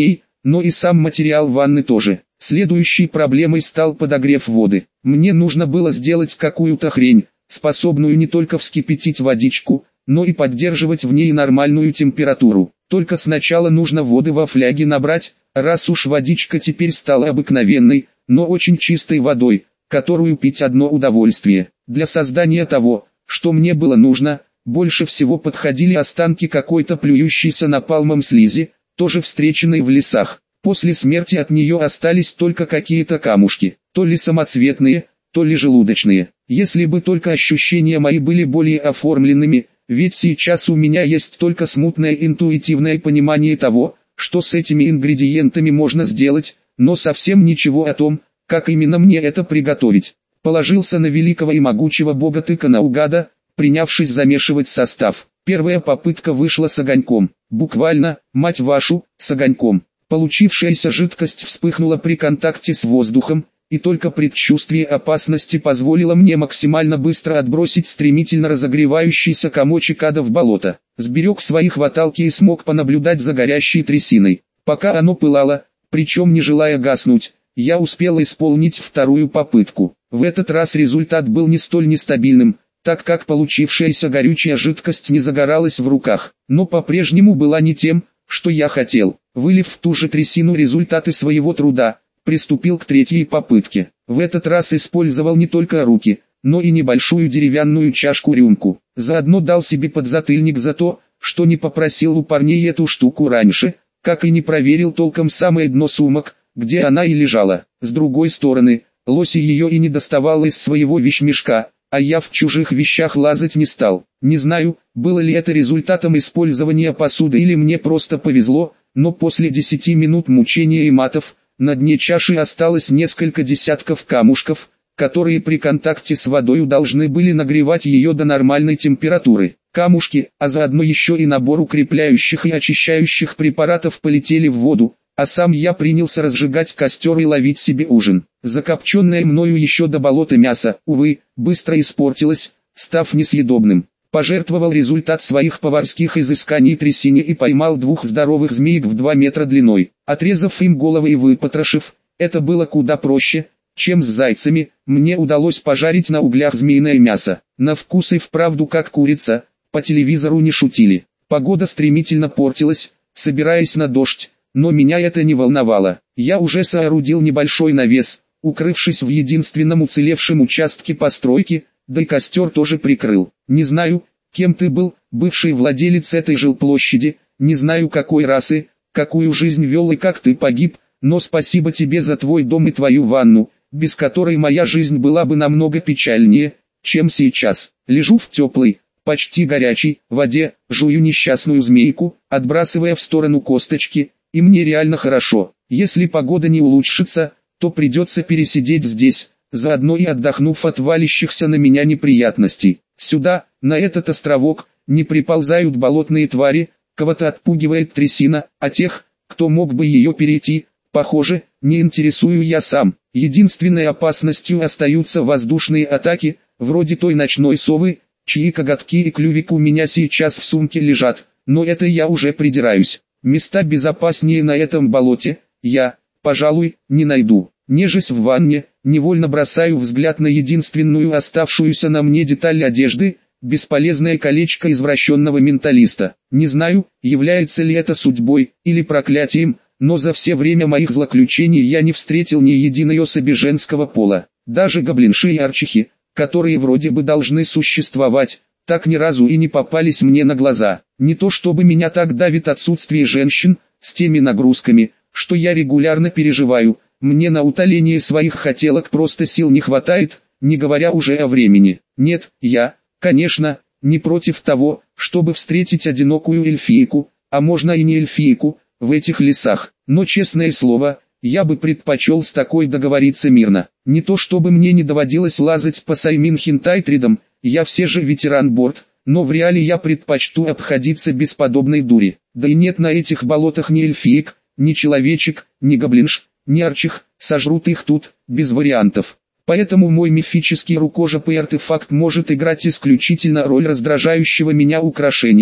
но и сам материал ванны тоже. Следующей проблемой стал подогрев воды. Мне нужно было сделать какую-то хрень, способную не только вскипятить водичку, но и поддерживать в ней нормальную температуру. Только сначала нужно воды во фляге набрать, раз уж водичка теперь стала обыкновенной, но очень чистой водой, которую пить одно удовольствие. Для создания того, что мне было нужно, больше всего подходили останки какой-то плюющейся напалмом слизи, тоже встреченной в лесах. После смерти от нее остались только какие-то камушки, то ли самоцветные, то ли желудочные. Если бы только ощущения мои были более оформленными, ведь сейчас у меня есть только смутное интуитивное понимание того, что с этими ингредиентами можно сделать, но совсем ничего о том, как именно мне это приготовить. Положился на великого и могучего бога тыка наугада, принявшись замешивать состав. Первая попытка вышла с огоньком. Буквально, мать вашу, с огоньком. Получившаяся жидкость вспыхнула при контакте с воздухом, и только предчувствие опасности позволило мне максимально быстро отбросить стремительно разогревающийся комочек ада в болото. Сберег свои хваталки и смог понаблюдать за горящей трясиной. Пока оно пылало, причем не желая гаснуть, я успел исполнить вторую попытку. В этот раз результат был не столь нестабильным, так как получившаяся горючая жидкость не загоралась в руках, но по-прежнему была не тем, что я хотел. Вылив в ту же трясину результаты своего труда, приступил к третьей попытке. В этот раз использовал не только руки, но и небольшую деревянную чашку-рюмку. Заодно дал себе подзатыльник за то, что не попросил у парней эту штуку раньше, как и не проверил толком самое дно сумок, где она и лежала. С другой стороны, Лоси ее и не доставал из своего вещмешка, а я в чужих вещах лазать не стал. Не знаю, было ли это результатом использования посуды или мне просто повезло, но после десяти минут мучения и матов, на дне чаши осталось несколько десятков камушков, которые при контакте с водой должны были нагревать ее до нормальной температуры. Камушки, а заодно еще и набор укрепляющих и очищающих препаратов полетели в воду, а сам я принялся разжигать костер и ловить себе ужин. Закопченное мною еще до болота мясо, увы, быстро испортилось, став несъедобным. Пожертвовал результат своих поварских изысканий трясине и поймал двух здоровых змеек в два метра длиной. Отрезав им головы и выпотрошив, это было куда проще, чем с зайцами, мне удалось пожарить на углях змеиное мясо. На вкус и вправду как курица, по телевизору не шутили. Погода стремительно портилась, собираясь на дождь, но меня это не волновало. Я уже соорудил небольшой навес, укрывшись в единственном уцелевшем участке постройки, да и костер тоже прикрыл. Не знаю, кем ты был, бывший владелец этой жилплощади, не знаю какой расы, какую жизнь вел и как ты погиб, но спасибо тебе за твой дом и твою ванну, без которой моя жизнь была бы намного печальнее, чем сейчас. Лежу в теплой, почти горячей воде, жую несчастную змейку, отбрасывая в сторону косточки, и мне реально хорошо. Если погода не улучшится, то придется пересидеть здесь, заодно и отдохнув от валящихся на меня неприятностей. Сюда, на этот островок, не приползают болотные твари, кого-то отпугивает трясина, а тех, кто мог бы ее перейти, похоже, не интересую я сам. Единственной опасностью остаются воздушные атаки, вроде той ночной совы, чьи коготки и клювик у меня сейчас в сумке лежат, но это я уже придираюсь. Места безопаснее на этом болоте, я, пожалуй, не найду. Нежесть в ванне, невольно бросаю взгляд на единственную оставшуюся на мне деталь одежды, бесполезное колечко извращенного менталиста. Не знаю, является ли это судьбой или проклятием, но за все время моих злоключений я не встретил ни единой особи женского пола. Даже гоблинши и арчихи, которые вроде бы должны существовать, так ни разу и не попались мне на глаза. Не то чтобы меня так давит отсутствие женщин, с теми нагрузками, что я регулярно переживаю, мне на утоление своих хотелок просто сил не хватает, не говоря уже о времени. Нет, я, конечно, не против того, чтобы встретить одинокую эльфийку, а можно и не эльфийку, в этих лесах, но честное слово, я бы предпочел с такой договориться мирно. Не то чтобы мне не доводилось лазать по Саймин Хентайтридам, я все же ветеран борт, но в реале я предпочту обходиться без подобной дури. Да и нет на этих болотах ни эльфиек, ни человечек, ни гоблинш, ни арчих, сожрут их тут, без вариантов. Поэтому мой мифический рукожопый артефакт может играть исключительно роль раздражающего меня украшения,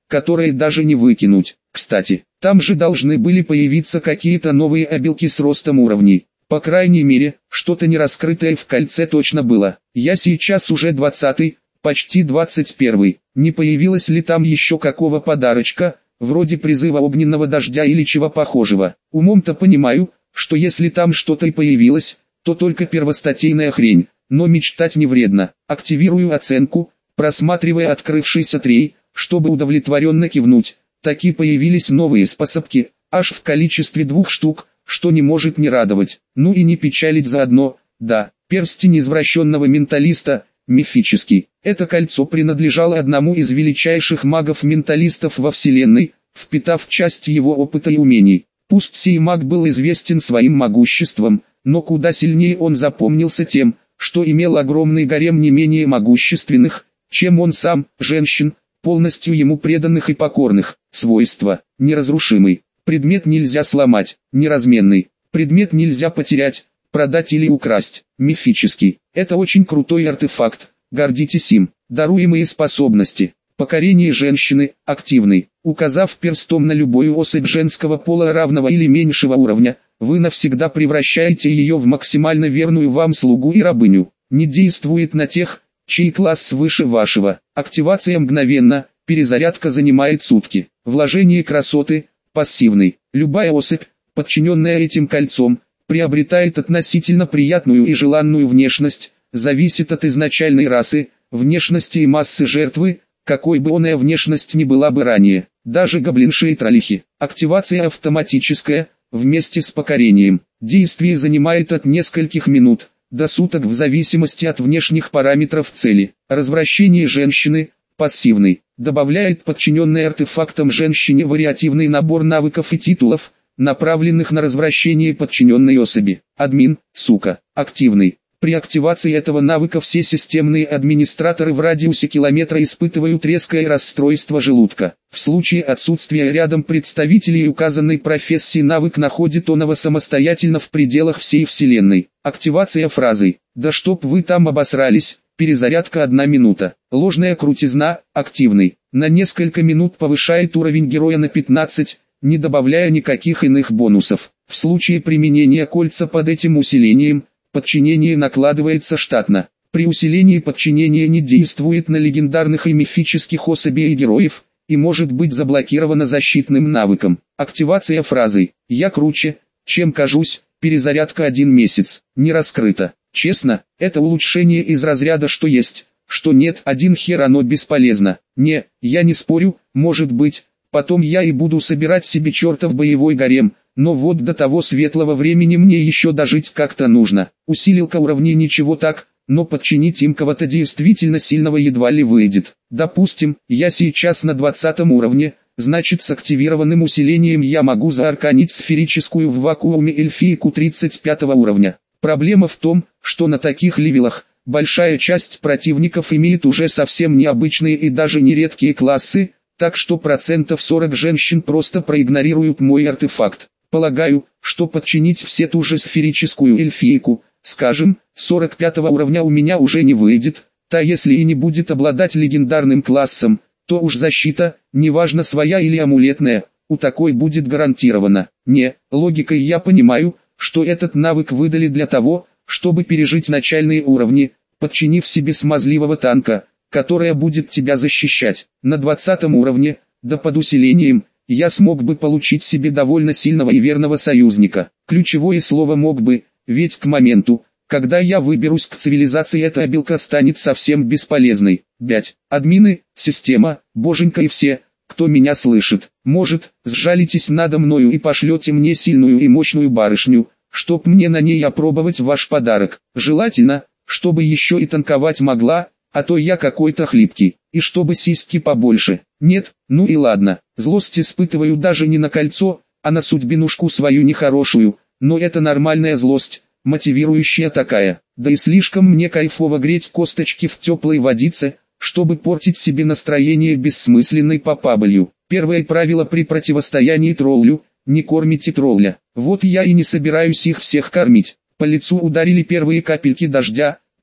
которые даже не выкинуть. Кстати, там же должны были появиться какие-то новые обилки с ростом уровней. По крайней мере, что-то нераскрытое в кольце точно было. Я сейчас уже двадцатый, почти двадцать первый. Не появилось ли там еще какого подарочка, вроде призыва огненного дождя или чего похожего? Умом-то понимаю, что если там что-то и появилось, то только первостатейная хрень, но мечтать не вредно. Активирую оценку, просматривая открывшийся трей, чтобы удовлетворенно кивнуть. Таки появились новые способки, аж в количестве двух штук, что не может не радовать. Ну и не печалить заодно. Да, перстень извращенного менталиста, мифический. Это кольцо принадлежало одному из величайших магов-менталистов во вселенной, впитав часть его опыта и умений. Пусть сей маг был известен своим могуществом, но куда сильнее он запомнился тем, что имел огромный гарем не менее могущественных, чем он сам, женщин, полностью ему преданных и покорных. Свойства: неразрушимый. Предмет нельзя сломать, неразменный. Предмет нельзя потерять, продать или украсть. Мифический. Это очень крутой артефакт, гордитесь им. Даруемые способности: покорение женщины, активный. Указав перстом на любую особь женского пола равного или меньшего уровня, вы навсегда превращаете ее в максимально верную вам слугу и рабыню. Не действует на тех, чей класс выше вашего. Активация мгновенно, перезарядка занимает сутки. Вложение красоты, пассивный. Любая особь, подчиненная этим кольцом, приобретает относительно приятную и желанную внешность, зависит от изначальной расы, внешности и массы жертвы, какой бы оная внешность ни была бы ранее. Даже гоблинши и троллихи. Активация автоматическая, вместе с покорением. Действие занимает от нескольких минут до суток в зависимости от внешних параметров цели. Развращение женщины, пассивный. Добавляет подчиненной артефактам женщине вариативный набор навыков и титулов, направленных на развращение подчиненной особи. Админ, сука, активный. При активации этого навыка все системные администраторы в радиусе километра испытывают резкое расстройство желудка. В случае отсутствия рядом представителей указанной профессии навык находит оного самостоятельно в пределах всей вселенной. Активация фразы: «Да чтоб вы там обосрались», перезарядка одна минута. Ложная крутизна, активный. На несколько минут повышает уровень героя на пятнадцать, не добавляя никаких иных бонусов. В случае применения кольца под этим усилением, подчинение накладывается штатно. При усилении подчинение не действует на легендарных и мифических особей и героев, и может быть заблокировано защитным навыком. Активация фразы «Я круче, чем кажусь», перезарядка один месяц, не раскрыто. Честно, это улучшение из разряда «что есть, что нет», один хер оно бесполезно. Не, я не спорю, может быть, потом я и буду собирать себе чертов боевой гарем, но вот до того светлого времени мне еще дожить как-то нужно. Усилилка уровней ничего так, но подчинить им кого-то действительно сильного едва ли выйдет. Допустим, я сейчас на двадцатом уровне, значит с активированным усилением я могу заарканить сферическую в вакууме эльфийку тридцать пятого уровня. Проблема в том, что на таких левелах большая часть противников имеет уже совсем необычные и даже нередкие классы, так что процентов сорок женщин просто проигнорируют мой артефакт. Полагаю, что подчинить все ту же сферическую эльфийку, скажем, сорок пятого уровня у меня уже не выйдет, та если и не будет обладать легендарным классом, то уж защита, неважно своя или амулетная, у такой будет гарантирована. Не, логикой я понимаю, что этот навык выдали для того, чтобы пережить начальные уровни, подчинив себе смазливого танка, которая будет тебя защищать. На двадцатом уровне, да под усилением, я смог бы получить себе довольно сильного и верного союзника. Ключевое слово «мог бы», ведь к моменту, когда я выберусь к цивилизации, эта обилка станет совсем бесполезной. пять. Админы, система, боженька и все, кто меня слышит. Может, сжалитесь надо мною и пошлете мне сильную и мощную барышню, чтоб мне на ней опробовать ваш подарок. Желательно, чтобы еще и танковать могла, а то я какой-то хлипкий, и чтобы сиськи побольше. Нет, ну и ладно, злость испытываю даже не на кольцо, а на судьбинушку свою нехорошую, но это нормальная злость, мотивирующая такая. Да и слишком мне кайфово греть косточки в теплой водице, чтобы портить себе настроение бессмысленной попабылью. Первое правило при противостоянии троллю – не кормите тролля. Вот я и не собираюсь их всех кормить. По лицу ударили первые капельки дождя,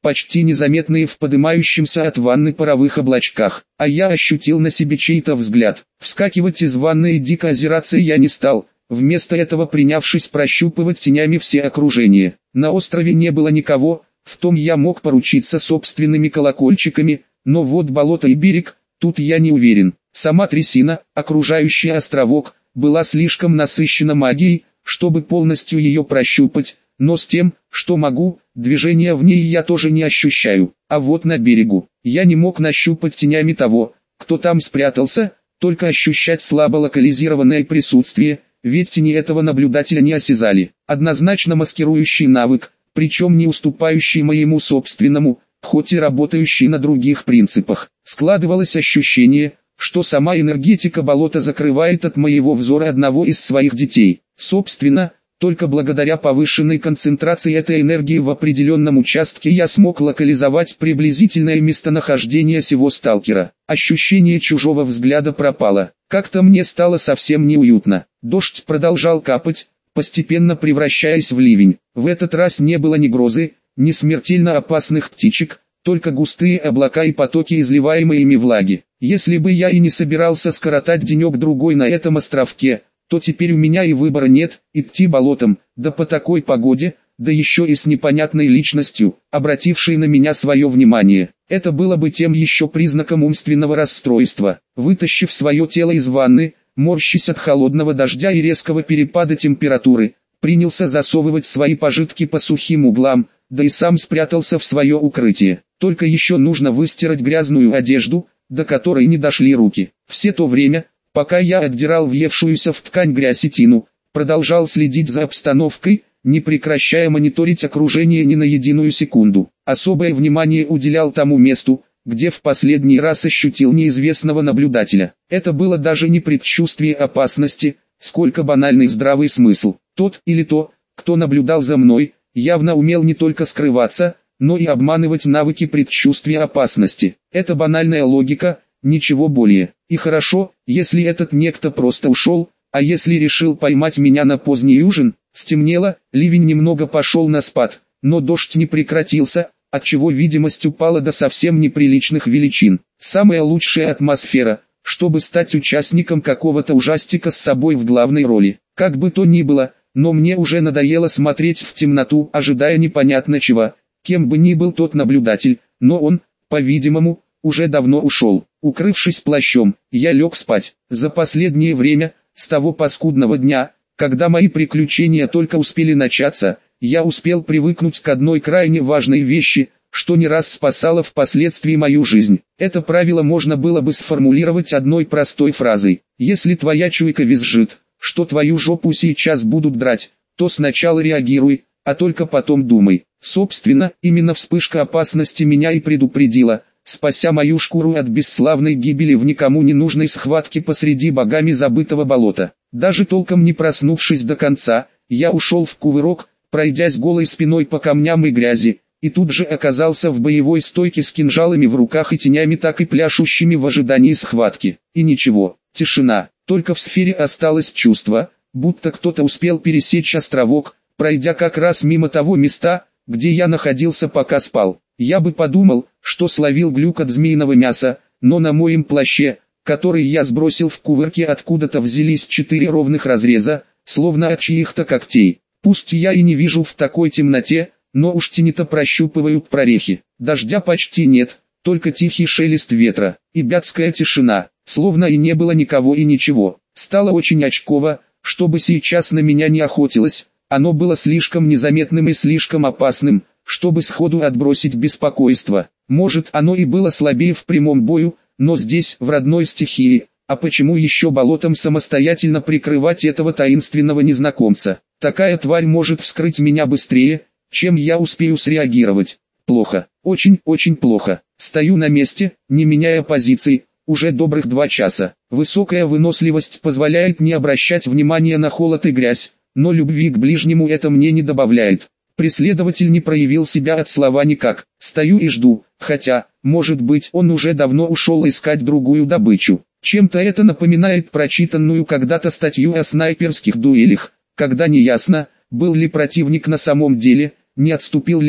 почти незаметные в подымающемся от ванны паровых облачках, а я ощутил на себе чей-то взгляд. Вскакивать из ванны и дико озираться я не стал, вместо этого принявшись прощупывать тенями все окружение. На острове не было никого, в том я мог поручиться собственными колокольчиками, но вот болото и берег, тут я не уверен. Сама трясина, окружающая островок, была слишком насыщена магией, чтобы полностью ее прощупать, но с тем, что могу, движения в ней я тоже не ощущаю. А вот на берегу, я не мог нащупать тенями того, кто там спрятался, только ощущать слабо локализированное присутствие, ведь тени этого наблюдателя не осязали. Однозначно маскирующий навык, причем не уступающий моему собственному, хоть и работающий на других принципах. Складывалось ощущение, что сама энергетика болота закрывает от моего взора одного из своих детей. Собственно, только благодаря повышенной концентрации этой энергии в определенном участке я смог локализовать приблизительное местонахождение сего сталкера. Ощущение чужого взгляда пропало. Как-то мне стало совсем неуютно. Дождь продолжал капать, постепенно превращаясь в ливень. В этот раз не было ни грозы, ни смертельно опасных птичек, только густые облака и потоки изливаемой ими влаги. Если бы я и не собирался скоротать денек-другой на этом островке, то теперь у меня и выбора нет, идти болотом, да по такой погоде, да еще и с непонятной личностью, обратившей на меня свое внимание. Это было бы тем еще признаком умственного расстройства. Вытащив свое тело из ванны, морщась от холодного дождя и резкого перепада температуры, принялся засовывать свои пожитки по сухим углам, да и сам спрятался в свое укрытие. Только еще нужно выстирать грязную одежду, до которой не дошли руки. Все то время, пока я отдирал въевшуюся в ткань грязь и тину, продолжал следить за обстановкой, не прекращая мониторить окружение ни на единую секунду. Особое внимание уделял тому месту, где в последний раз ощутил неизвестного наблюдателя. Это было даже не предчувствие опасности, сколько банальный здравый смысл. Тот или то, кто наблюдал за мной, явно умел не только скрываться, но и обманывать навыки предчувствия опасности. Это банальная логика, ничего более. И хорошо, если этот некто просто ушел, а если решил поймать меня на поздний ужин. Стемнело, ливень немного пошел на спад, но дождь не прекратился, отчего видимость упала до совсем неприличных величин. Самая лучшая атмосфера, чтобы стать участником какого-то ужастика с собой в главной роли. Как бы то ни было, но мне уже надоело смотреть в темноту, ожидая непонятно чего, кем бы ни был тот наблюдатель, но он, по-видимому, уже давно ушел. Укрывшись плащом, я лег спать. За последнее время, с того паскудного дня, когда мои приключения только успели начаться, я успел привыкнуть к одной крайне важной вещи, что не раз спасало впоследствии мою жизнь. Это правило можно было бы сформулировать одной простой фразой: если твоя чуйка визжит, что твою жопу сейчас будут драть, то сначала реагируй, а только потом думай. Собственно, именно вспышка опасности меня и предупредила, спася мою шкуру от бесславной гибели в никому не нужной схватке посреди богами забытого болота. Даже толком не проснувшись до конца, я ушел в кувырок, пройдясь голой спиной по камням и грязи, и тут же оказался в боевой стойке с кинжалами в руках и тенями так и пляшущими в ожидании схватки. И ничего, тишина, только в сфере осталось чувство, будто кто-то успел пересечь островок, пройдя как раз мимо того места, где я находился пока спал. Я бы подумал, что словил глюк от змеиного мяса, но на моем плаще, который я сбросил в кувырке, откуда-то взялись четыре ровных разреза, словно от чьих-то когтей. Пусть я и не вижу в такой темноте, но уж тени-то прощупывают прорехи. Дождя почти нет, только тихий шелест ветра, и бядская тишина, словно и не было никого и ничего. Стало очень очково, чтобы сейчас на меня не охотилось, оно было слишком незаметным и слишком опасным, чтобы сходу отбросить беспокойство. Может, оно и было слабее в прямом бою, но здесь, в родной стихии, а почему еще болотом самостоятельно прикрывать этого таинственного незнакомца? Такая тварь может вскрыть меня быстрее, чем я успею среагировать. Плохо, очень-очень плохо. Стою на месте, не меняя позиций, уже добрых два часа. Высокая выносливость позволяет не обращать внимания на холод и грязь, но любви к ближнему это мне не добавляет. Преследователь не проявил себя от слова никак. Стою и жду, хотя, может быть, он уже давно ушел искать другую добычу. Чем-то это напоминает прочитанную когда-то статью о снайперских дуэлях, когда неясно, был ли противник на самом деле, не отступил ли он,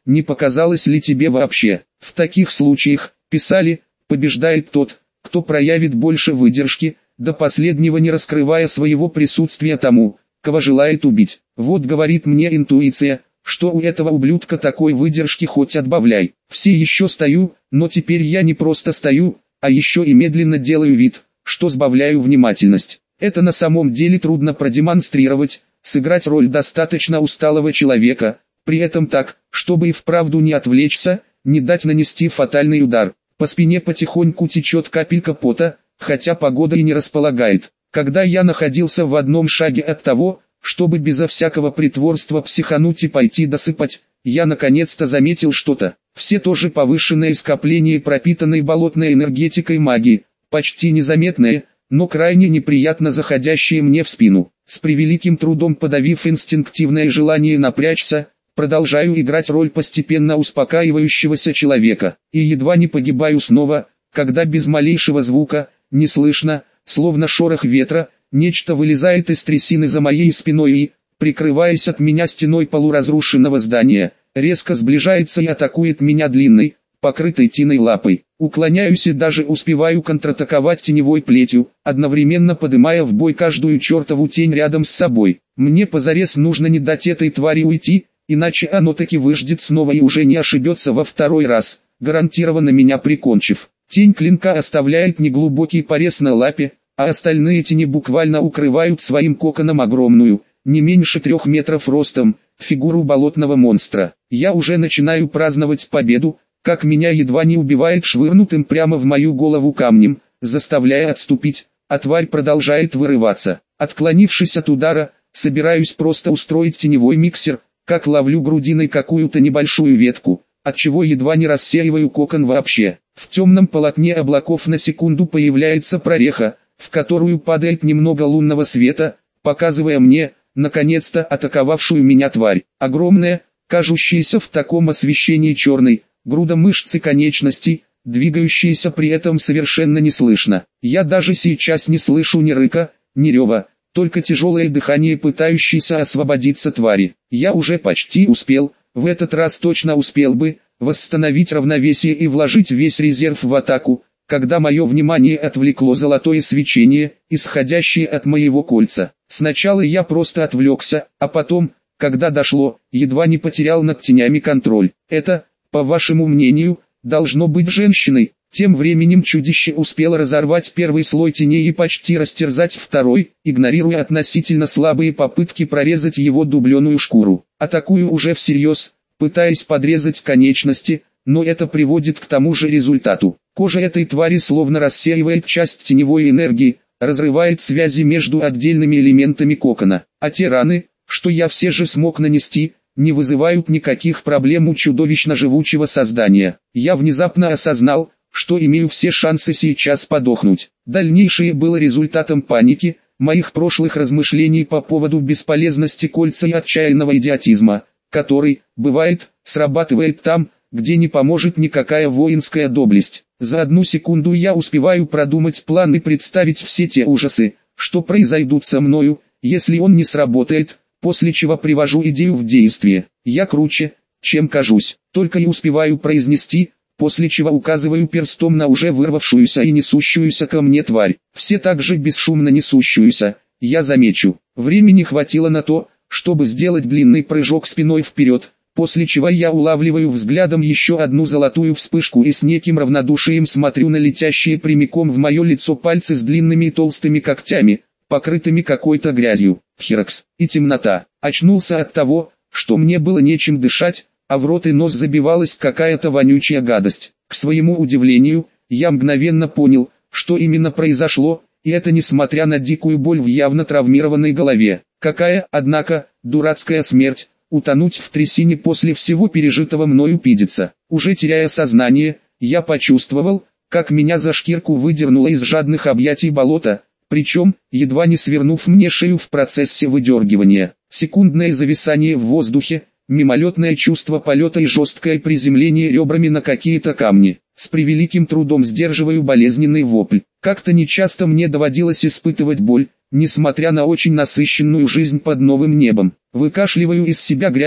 не показалось ли тебе вообще? В таких случаях, писали, побеждает тот, кто проявит больше выдержки, до последнего не раскрывая своего присутствия тому, кого желает убить. Вот говорит мне интуиция, что у этого ублюдка такой выдержки хоть отбавляй. Все еще стою, но теперь я не просто стою, а еще и медленно делаю вид, что сбавляю внимательность. Это на самом деле трудно продемонстрировать, сыграть роль достаточно усталого человека, при этом так, чтобы и вправду не отвлечься, не дать нанести фатальный удар. По спине потихоньку течет капелька пота, хотя погода и не располагает. Когда я находился в одном шаге от того, чтобы безо всякого притворства психануть и пойти досыпать, я наконец-то заметил что-то. Все тоже повышенное скопление пропитанной болотной энергетикой магии, почти незаметное, но крайне неприятно заходящее мне в спину. С превеликим трудом подавив инстинктивное желание напрячься, продолжаю играть роль постепенно успокаивающегося человека, и едва не погибаю снова, когда без малейшего звука, не слышно, словно шорох ветра, нечто вылезает из трясины за моей спиной и, прикрываясь от меня стеной полуразрушенного здания, резко сближается и атакует меня длинной, покрытой тиной лапой. Уклоняюсь и даже успеваю контратаковать теневой плетью, одновременно подымая в бой каждую чертову тень рядом с собой. Мне позарез нужно не дать этой твари уйти, иначе оно таки выждет снова и уже не ошибется во второй раз, гарантированно меня прикончив. Тень клинка оставляет неглубокий порез на лапе, а остальные тени буквально укрывают своим коконом огромную, не меньше трех метров ростом, фигуру болотного монстра. Я уже начинаю праздновать победу, как меня едва не убивает швырнутым прямо в мою голову камнем, заставляя отступить, а тварь продолжает вырываться. Отклонившись от удара, собираюсь просто устроить теневой миксер, как ловлю грудиной какую-то небольшую ветку, отчего едва не рассеиваю кокон вообще. В темном полотне облаков на секунду появляется прореха, в которую падает немного лунного света, показывая мне, наконец-то, атаковавшую меня тварь. Огромная, кажущаяся в таком освещении черной, груда мышц и конечностей, двигающаяся при этом совершенно неслышно. Я даже сейчас не слышу ни рыка, ни рева, только тяжелое дыхание пытающейся освободиться твари. Я уже почти успел, в этот раз точно успел бы, восстановить равновесие и вложить весь резерв в атаку, когда мое внимание отвлекло золотое свечение, исходящее от моего кольца. Сначала я просто отвлекся, а потом, когда дошло, едва не потерял над тенями контроль. Это, по вашему мнению, должно быть женщиной. Тем временем чудище успело разорвать первый слой теней и почти растерзать второй, игнорируя относительно слабые попытки прорезать его дубленую шкуру. Атакую уже всерьез, пытаясь подрезать конечности, но это приводит к тому же результату. Кожа этой твари словно рассеивает часть теневой энергии, разрывает связи между отдельными элементами кокона, а те раны, что я все же смог нанести, не вызывают никаких проблем у чудовищно живучего создания. Я внезапно осознал, что имею все шансы сейчас подохнуть. Дальнейшее было результатом паники, моих прошлых размышлений по поводу бесполезности кольца и отчаянного идиотизма, который, бывает, срабатывает там, где не поможет никакая воинская доблесть. За одну секунду я успеваю продумать план и представить все те ужасы, что произойдут со мною, если он не сработает, после чего привожу идею в действие. Я круче, чем кажусь, только и успеваю произнести, после чего указываю перстом на уже вырвавшуюся и несущуюся ко мне тварь. Все так же бесшумно несущуюся, я замечу. Времени хватило на то, чтобы сделать длинный прыжок спиной вперед, после чего я улавливаю взглядом еще одну золотую вспышку и с неким равнодушием смотрю на летящие прямиком в мое лицо пальцы с длинными и толстыми когтями, покрытыми какой-то грязью. Херакс, и темнота. Очнулся от того, что мне было нечем дышать, а в рот и нос забивалась какая-то вонючая гадость. К своему удивлению, я мгновенно понял, что именно произошло, и это несмотря на дикую боль в явно травмированной голове. Какая, однако, дурацкая смерть, утонуть в трясине после всего пережитого мною пидется. Уже теряя сознание, я почувствовал, как меня за шкирку выдернуло из жадных объятий болота, причем, едва не свернув мне шею в процессе выдергивания. Секундное зависание в воздухе, мимолетное чувство полета и жесткое приземление ребрами на какие-то камни. С превеликим трудом сдерживаю болезненный вопль. Как-то нечасто мне доводилось испытывать боль, несмотря на очень насыщенную жизнь под новым небом. Выкашливаю из себя грязь,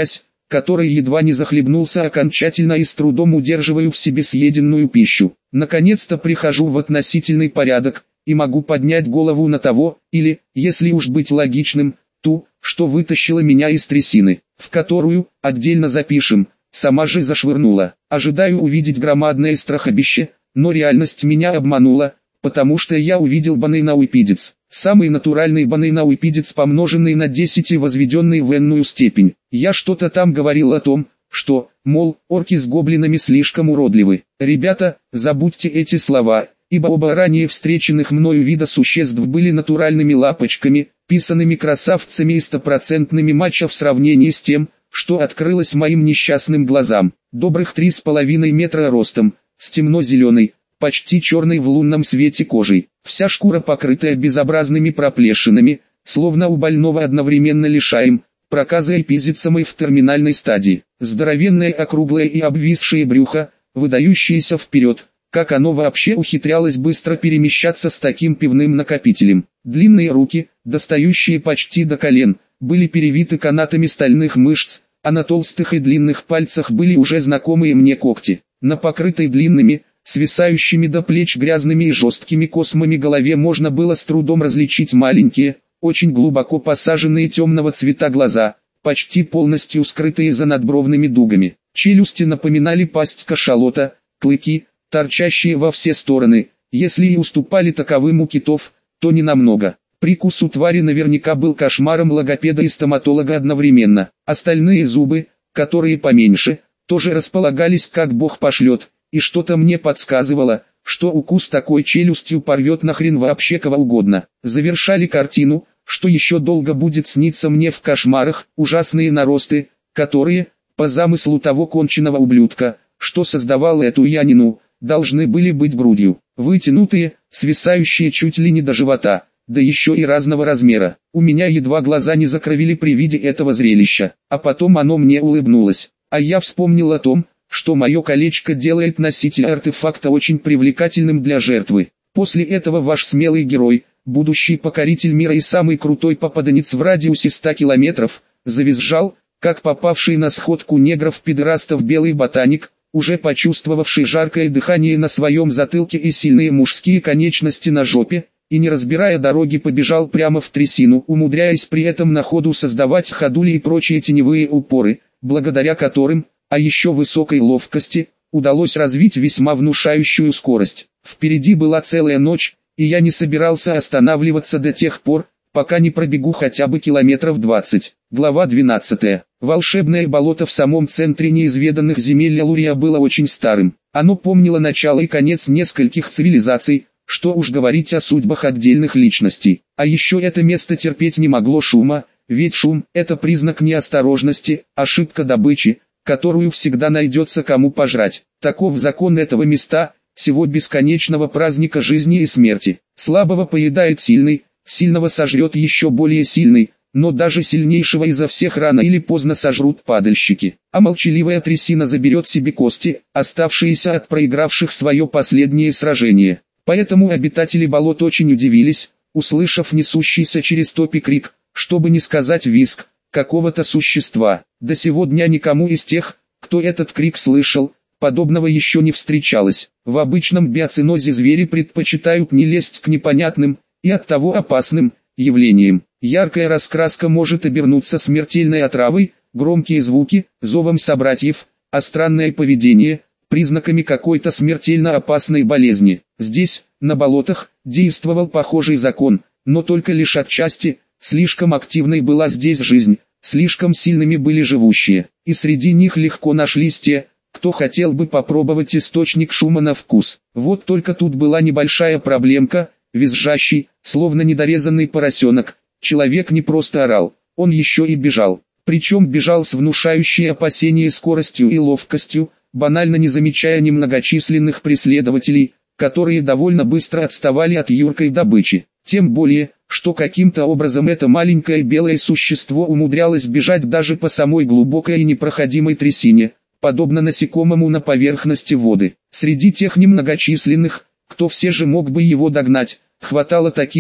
который едва не захлебнулся окончательно и с трудом удерживаю в себе съеденную пищу. Наконец-то прихожу в относительный порядок, и могу поднять голову на того, или, если уж быть логичным, ту, что вытащила меня из трясины, в которую, отдельно запишем, сама же зашвырнула. Ожидаю увидеть громадное страхобище, но реальность меня обманула, потому что я увидел банейнауипидец. Самый натуральный банейнауипидец, помноженный на десять и возведенный в энную степень. Я что-то там говорил о том, что, мол, орки с гоблинами слишком уродливы. Ребята, забудьте эти слова, ибо оба ранее встреченных мною вида существ были натуральными лапочками, писанными красавцами и стопроцентными матча в сравнении с тем, что открылось моим несчастным глазам. Добрых три с половиной метра ростом, с темно-зеленой, почти черной в лунном свете кожей, вся шкура покрытая безобразными проплешинами, словно у больного одновременно лишаем, проказа эпизицемой в терминальной стадии, здоровенное округлое и обвисшее брюхо, выдающееся вперед, как оно вообще ухитрялось быстро перемещаться с таким пивным накопителем. Длинные руки, достающие почти до колен, были перевиты канатами стальных мышц, а на толстых и длинных пальцах были уже знакомые мне когти. На покрытой длинными, свисающими до плеч грязными и жесткими космами голове можно было с трудом различить маленькие, очень глубоко посаженные темного цвета глаза, почти полностью скрытые за надбровными дугами. Челюсти напоминали пасть кашалота, клыки, торчащие во все стороны, если и уступали таковым у китов, то не намного. Прикус у твари наверняка был кошмаром логопеда и стоматолога одновременно. Остальные зубы, которые поменьше, тоже располагались как бог пошлет, и что-то мне подсказывало, что укус такой челюстью порвет нахрен вообще кого угодно. Завершали картину, что еще долго будет сниться мне в кошмарах, ужасные наросты, которые, по замыслу того конченого ублюдка, что создавал эту янину, должны были быть грудью, вытянутые, свисающие чуть ли не до живота, да еще и разного размера. У меня едва глаза не закровили при виде этого зрелища, а потом оно мне улыбнулось, а я вспомнил о том, что мое колечко делает носителя артефакта очень привлекательным для жертвы. После этого ваш смелый герой, будущий покоритель мира и самый крутой попаданец в радиусе ста километров, завизжал, как попавший на сходку негров-педерастов белый ботаник, уже почувствовавший жаркое дыхание на своем затылке и сильные мужские конечности на жопе, и не разбирая дороги побежал прямо в трясину, умудряясь при этом на ходу создавать ходули и прочие теневые упоры, благодаря которым, а еще высокой ловкости, удалось развить весьма внушающую скорость. Впереди была целая ночь, и я не собирался останавливаться до тех пор, пока не пробегу хотя бы километров двадцать. Глава двенадцатая. Волшебное болото в самом центре неизведанных земель Лурия было очень старым. Оно помнило начало и конец нескольких цивилизаций, что уж говорить о судьбах отдельных личностей. А еще это место терпеть не могло шума, ведь шум – это признак неосторожности, ошибка добычи, которую всегда найдется кому пожрать. Таков закон этого места, всего бесконечного праздника жизни и смерти. Слабого поедает сильный, сильного сожрет еще более сильный, но даже сильнейшего изо всех рано или поздно сожрут падальщики. А молчаливая трясина заберет себе кости, оставшиеся от проигравших свое последнее сражение. Поэтому обитатели болот очень удивились, услышав несущийся через топи крик, чтобы не сказать визг, какого-то существа. До сего дня никому из тех, кто этот крик слышал, подобного еще не встречалось. В обычном биоцинозе звери предпочитают не лезть к непонятным, и оттого опасным, явлениям. Яркая раскраска может обернуться смертельной отравой, громкие звуки, зовом собратьев, а странное поведение – признаками какой-то смертельно опасной болезни. Здесь, на болотах, действовал похожий закон, но только лишь отчасти. Слишком активной была здесь жизнь, слишком сильными были живущие, и среди них легко нашлись те, кто хотел бы попробовать источник шума на вкус. Вот только тут была небольшая проблемка, визжащий, словно недорезанный поросенок, человек не просто орал, он еще и бежал. Причем бежал с внушающей опасения скоростью и ловкостью, банально не замечая немногочисленных преследователей, которые довольно быстро отставали от юркой добычи. Тем более, что каким-то образом это маленькое белое существо умудрялось бежать даже по самой глубокой и непроходимой трясине, подобно насекомому на поверхности воды. Среди тех немногочисленных, кто все же мог бы его догнать, хватало таких,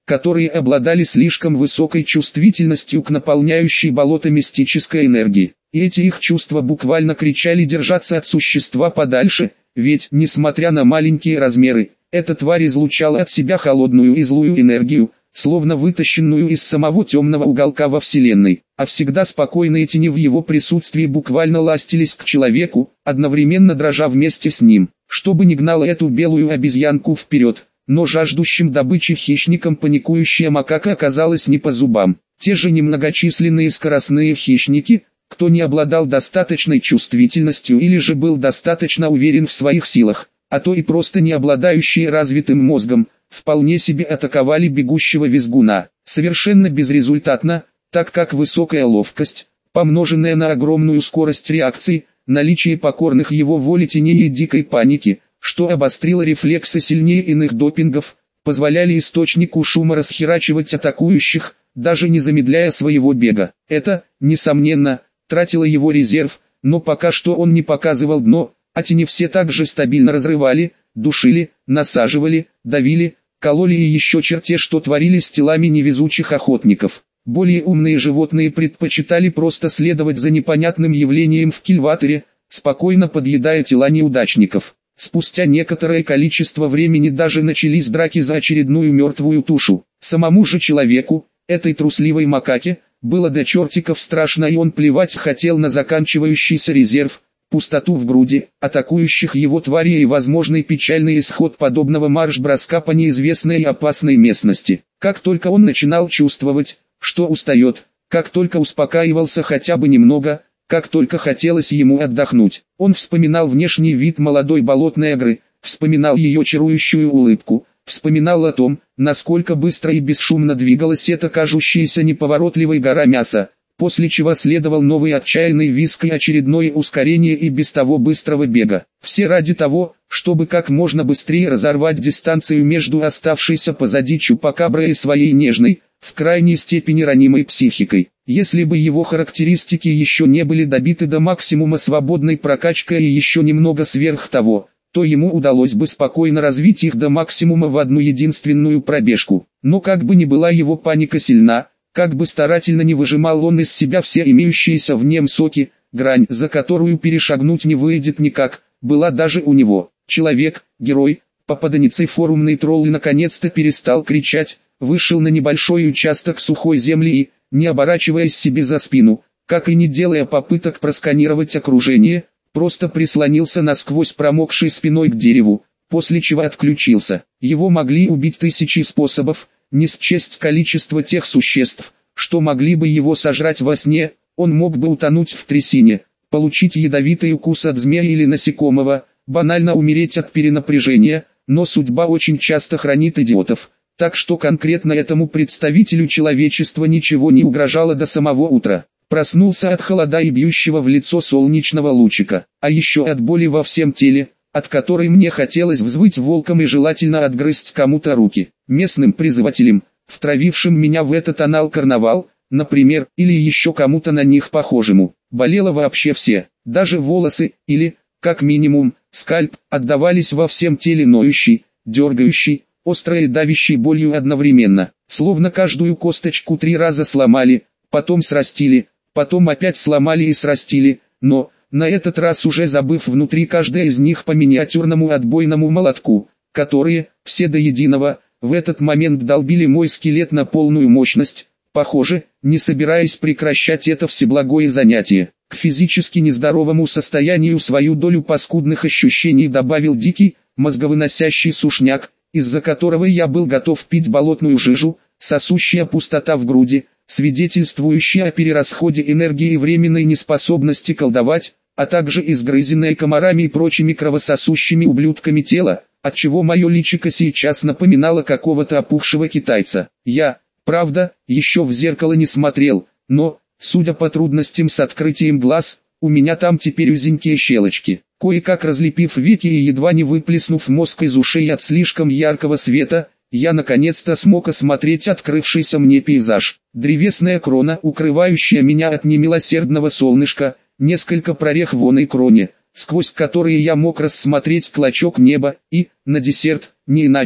которые обладали слишком высокой чувствительностью к наполняющей болото мистической энергии. И эти их чувства буквально кричали держаться от существа подальше, ведь, несмотря на маленькие размеры, эта тварь излучала от себя холодную и злую энергию, словно вытащенную из самого темного уголка во Вселенной, а всегда спокойные тени в его присутствии буквально ластились к человеку, одновременно дрожа вместе с ним, чтобы не гнало эту белую обезьянку вперед, но жаждущим добычи хищникам паникующая макака оказалась не по зубам. Те же немногочисленные скоростные хищники, кто не обладал достаточной чувствительностью или же был достаточно уверен в своих силах, а то и просто не обладающие развитым мозгом, вполне себе атаковали бегущего визгуна, совершенно безрезультатно, так как высокая ловкость, помноженная на огромную скорость реакции, наличие покорных его воле теней и дикой паники, что обострило рефлексы сильнее иных допингов, позволяли источнику шума расхерачивать атакующих, даже не замедляя своего бега. Это, несомненно, тратило его резерв, но пока что он не показывал дно, а тени все так же стабильно разрывали, душили, насаживали, давили, кололи и еще черте что творили с телами невезучих охотников. Более умные животные предпочитали просто следовать за непонятным явлением в кильваторе, спокойно подъедая тела неудачников. Спустя некоторое количество времени даже начались драки за очередную мертвую тушу. Самому же человеку, этой трусливой макаке, было до чертиков страшно, и он плевать хотел на заканчивающийся резерв, пустоту в груди, атакующих его тварей и возможный печальный исход подобного марш-броска по неизвестной и опасной местности. Как только он начинал чувствовать, что устает, как только успокаивался хотя бы немного, как только хотелось ему отдохнуть, он вспоминал внешний вид молодой болотной агры, вспоминал ее чарующую улыбку, вспоминал о том, насколько быстро и бесшумно двигалась эта кажущаяся неповоротливой гора мяса, после чего следовал новый отчаянный визг и очередное ускорение и без того быстрого бега. Все ради того, чтобы как можно быстрее разорвать дистанцию между оставшейся позади чупакаброй и своей нежной, в крайней степени ранимой психикой. Если бы его характеристики еще не были добиты до максимума свободной прокачкой и еще немного сверх того, то ему удалось бы спокойно развить их до максимума в одну единственную пробежку. Но как бы ни была его паника сильна, как бы старательно не выжимал он из себя все имеющиеся в нем соки, грань, за которую перешагнуть не выйдет никак, была даже у него. Человек, герой, попаданец форумный тролл и наконец-то перестал кричать, вышел на небольшой участок сухой земли и, не оборачиваясь себе за спину, как и не делая попыток просканировать окружение, просто прислонился насквозь промокшей спиной к дереву, после чего отключился. Его могли убить тысячи способов, не счесть количество тех существ, что могли бы его сожрать во сне. Он мог бы утонуть в трясине, получить ядовитый укус от змея или насекомого, банально умереть от перенапряжения, но судьба очень часто хранит идиотов. Так что конкретно этому представителю человечества ничего не угрожало до самого утра. Проснулся от холода и бьющего в лицо солнечного лучика, а еще от боли во всем теле, от которой мне хотелось взвыть волком и желательно отгрызть кому-то руки. Местным призывателям, втравившим меня в этот анал-карнавал, например, или еще кому-то на них похожему, болело вообще все, даже волосы, или, как минимум, скальп, отдавались во всем теле ноющей, дергающей, острой и давящей болью одновременно, словно каждую косточку три раза сломали, потом срастили, потом опять сломали и срастили, но, на этот раз уже забыв внутри каждая из них по миниатюрному отбойному молотку, которые, все до единого, в этот момент долбили мой скелет на полную мощность, похоже, не собираясь прекращать это всеблагое занятие. К физически нездоровому состоянию свою долю паскудных ощущений добавил дикий, мозговыносящий сушняк, из-за которого я был готов пить болотную жижу, сосущая пустота в груди, свидетельствующая о перерасходе энергии и временной неспособности колдовать, а также изгрызенное комарами и прочими кровососущими ублюдками тело, отчего мое личико сейчас напоминало какого-то опухшего китайца. Я, правда, еще в зеркало не смотрел, но, судя по трудностям с открытием глаз, у меня там теперь узенькие щелочки. Кое-как разлепив веки и едва не выплеснув мозг из ушей от слишком яркого света, я наконец-то смог осмотреть открывшийся мне пейзаж. Древесная крона, укрывающая меня от немилосердного солнышка, несколько прорех в оной кроне, сквозь которые я мог рассмотреть клочок неба, и, на десерт, не иначе,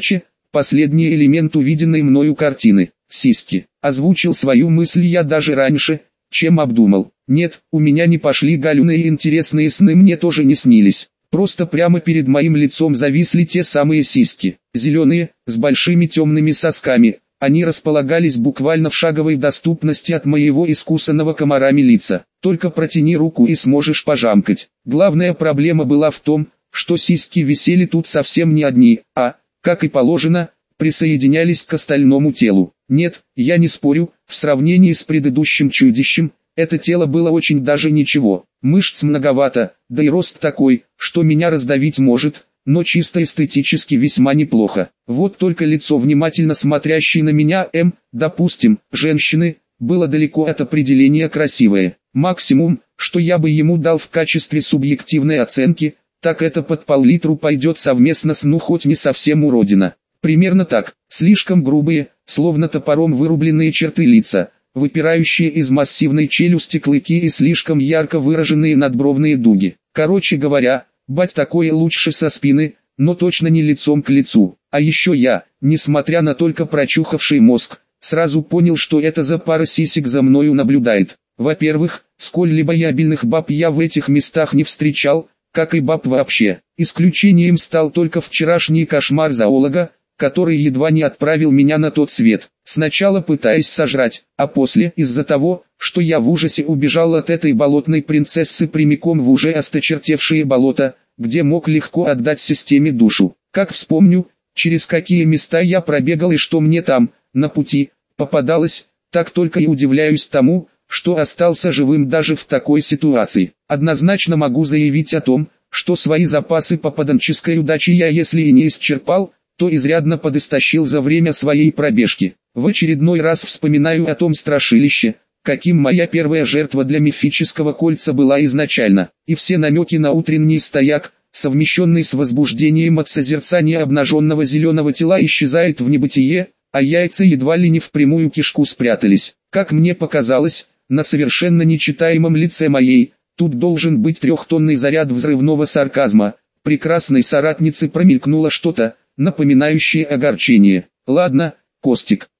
Последний элемент увиденной мною картины – сиськи. Озвучил свою мысль я даже раньше, чем обдумал. Нет, у меня не пошли галюны и интересные сны мне тоже не снились. Просто прямо перед моим лицом зависли те самые сиськи. Зеленые, с большими темными сосками. Они располагались буквально в шаговой доступности от моего искусанного комарами лица. Только протяни руку и сможешь пожамкать. Главная проблема была в том, что сиськи висели тут совсем не одни, а, как и положено, присоединялись к остальному телу. Нет, я не спорю, в сравнении с предыдущим чудищем, это тело было очень даже ничего. Мышц многовато, да и рост такой, что меня раздавить может, но чисто эстетически весьма неплохо. Вот только лицо, внимательно смотрящее на меня, М, допустим, женщины, было далеко от определения красивое. Максимум, что я бы ему дал в качестве субъективной оценки, так это под пол-литру пойдет совместно с ну хоть не совсем уродина. Примерно так, слишком грубые, словно топором вырубленные черты лица, выпирающие из массивной челюсти клыки и слишком ярко выраженные надбровные дуги. Короче говоря, бать такое лучше со спины, но точно не лицом к лицу. А еще я, несмотря на только прочухавший мозг, сразу понял, что это за пара сисек за мною наблюдает. Во-первых, сколь-либо ябельных баб я в этих местах не встречал, как и баб вообще. Исключением стал только вчерашний кошмар зоолога, который едва не отправил меня на тот свет, сначала пытаясь сожрать, а после из-за того, что я в ужасе убежал от этой болотной принцессы прямиком в уже осточертевшие болота, где мог легко отдать системе душу. Как вспомню, через какие места я пробегал и что мне там, на пути, попадалось, так только и удивляюсь тому, что остался живым даже в такой ситуации. Однозначно могу заявить о том, что свои запасы попаданческой удачи я если и не исчерпал, то изрядно подистощил за время своей пробежки. В очередной раз вспоминаю о том страшилище, каким моя первая жертва для мифического кольца была изначально, и все намеки на утренний стояк, совмещенный с возбуждением от созерцания обнаженного зеленого тела, исчезает в небытие, а яйца едва ли не в прямую кишку спрятались. Как мне показалось, на совершенно нечитаемом лице моей, тут должен быть трехтонный заряд взрывного сарказма, прекрасной соратнице промелькнуло что-то, напоминающее огорчение. Ладно, Костик,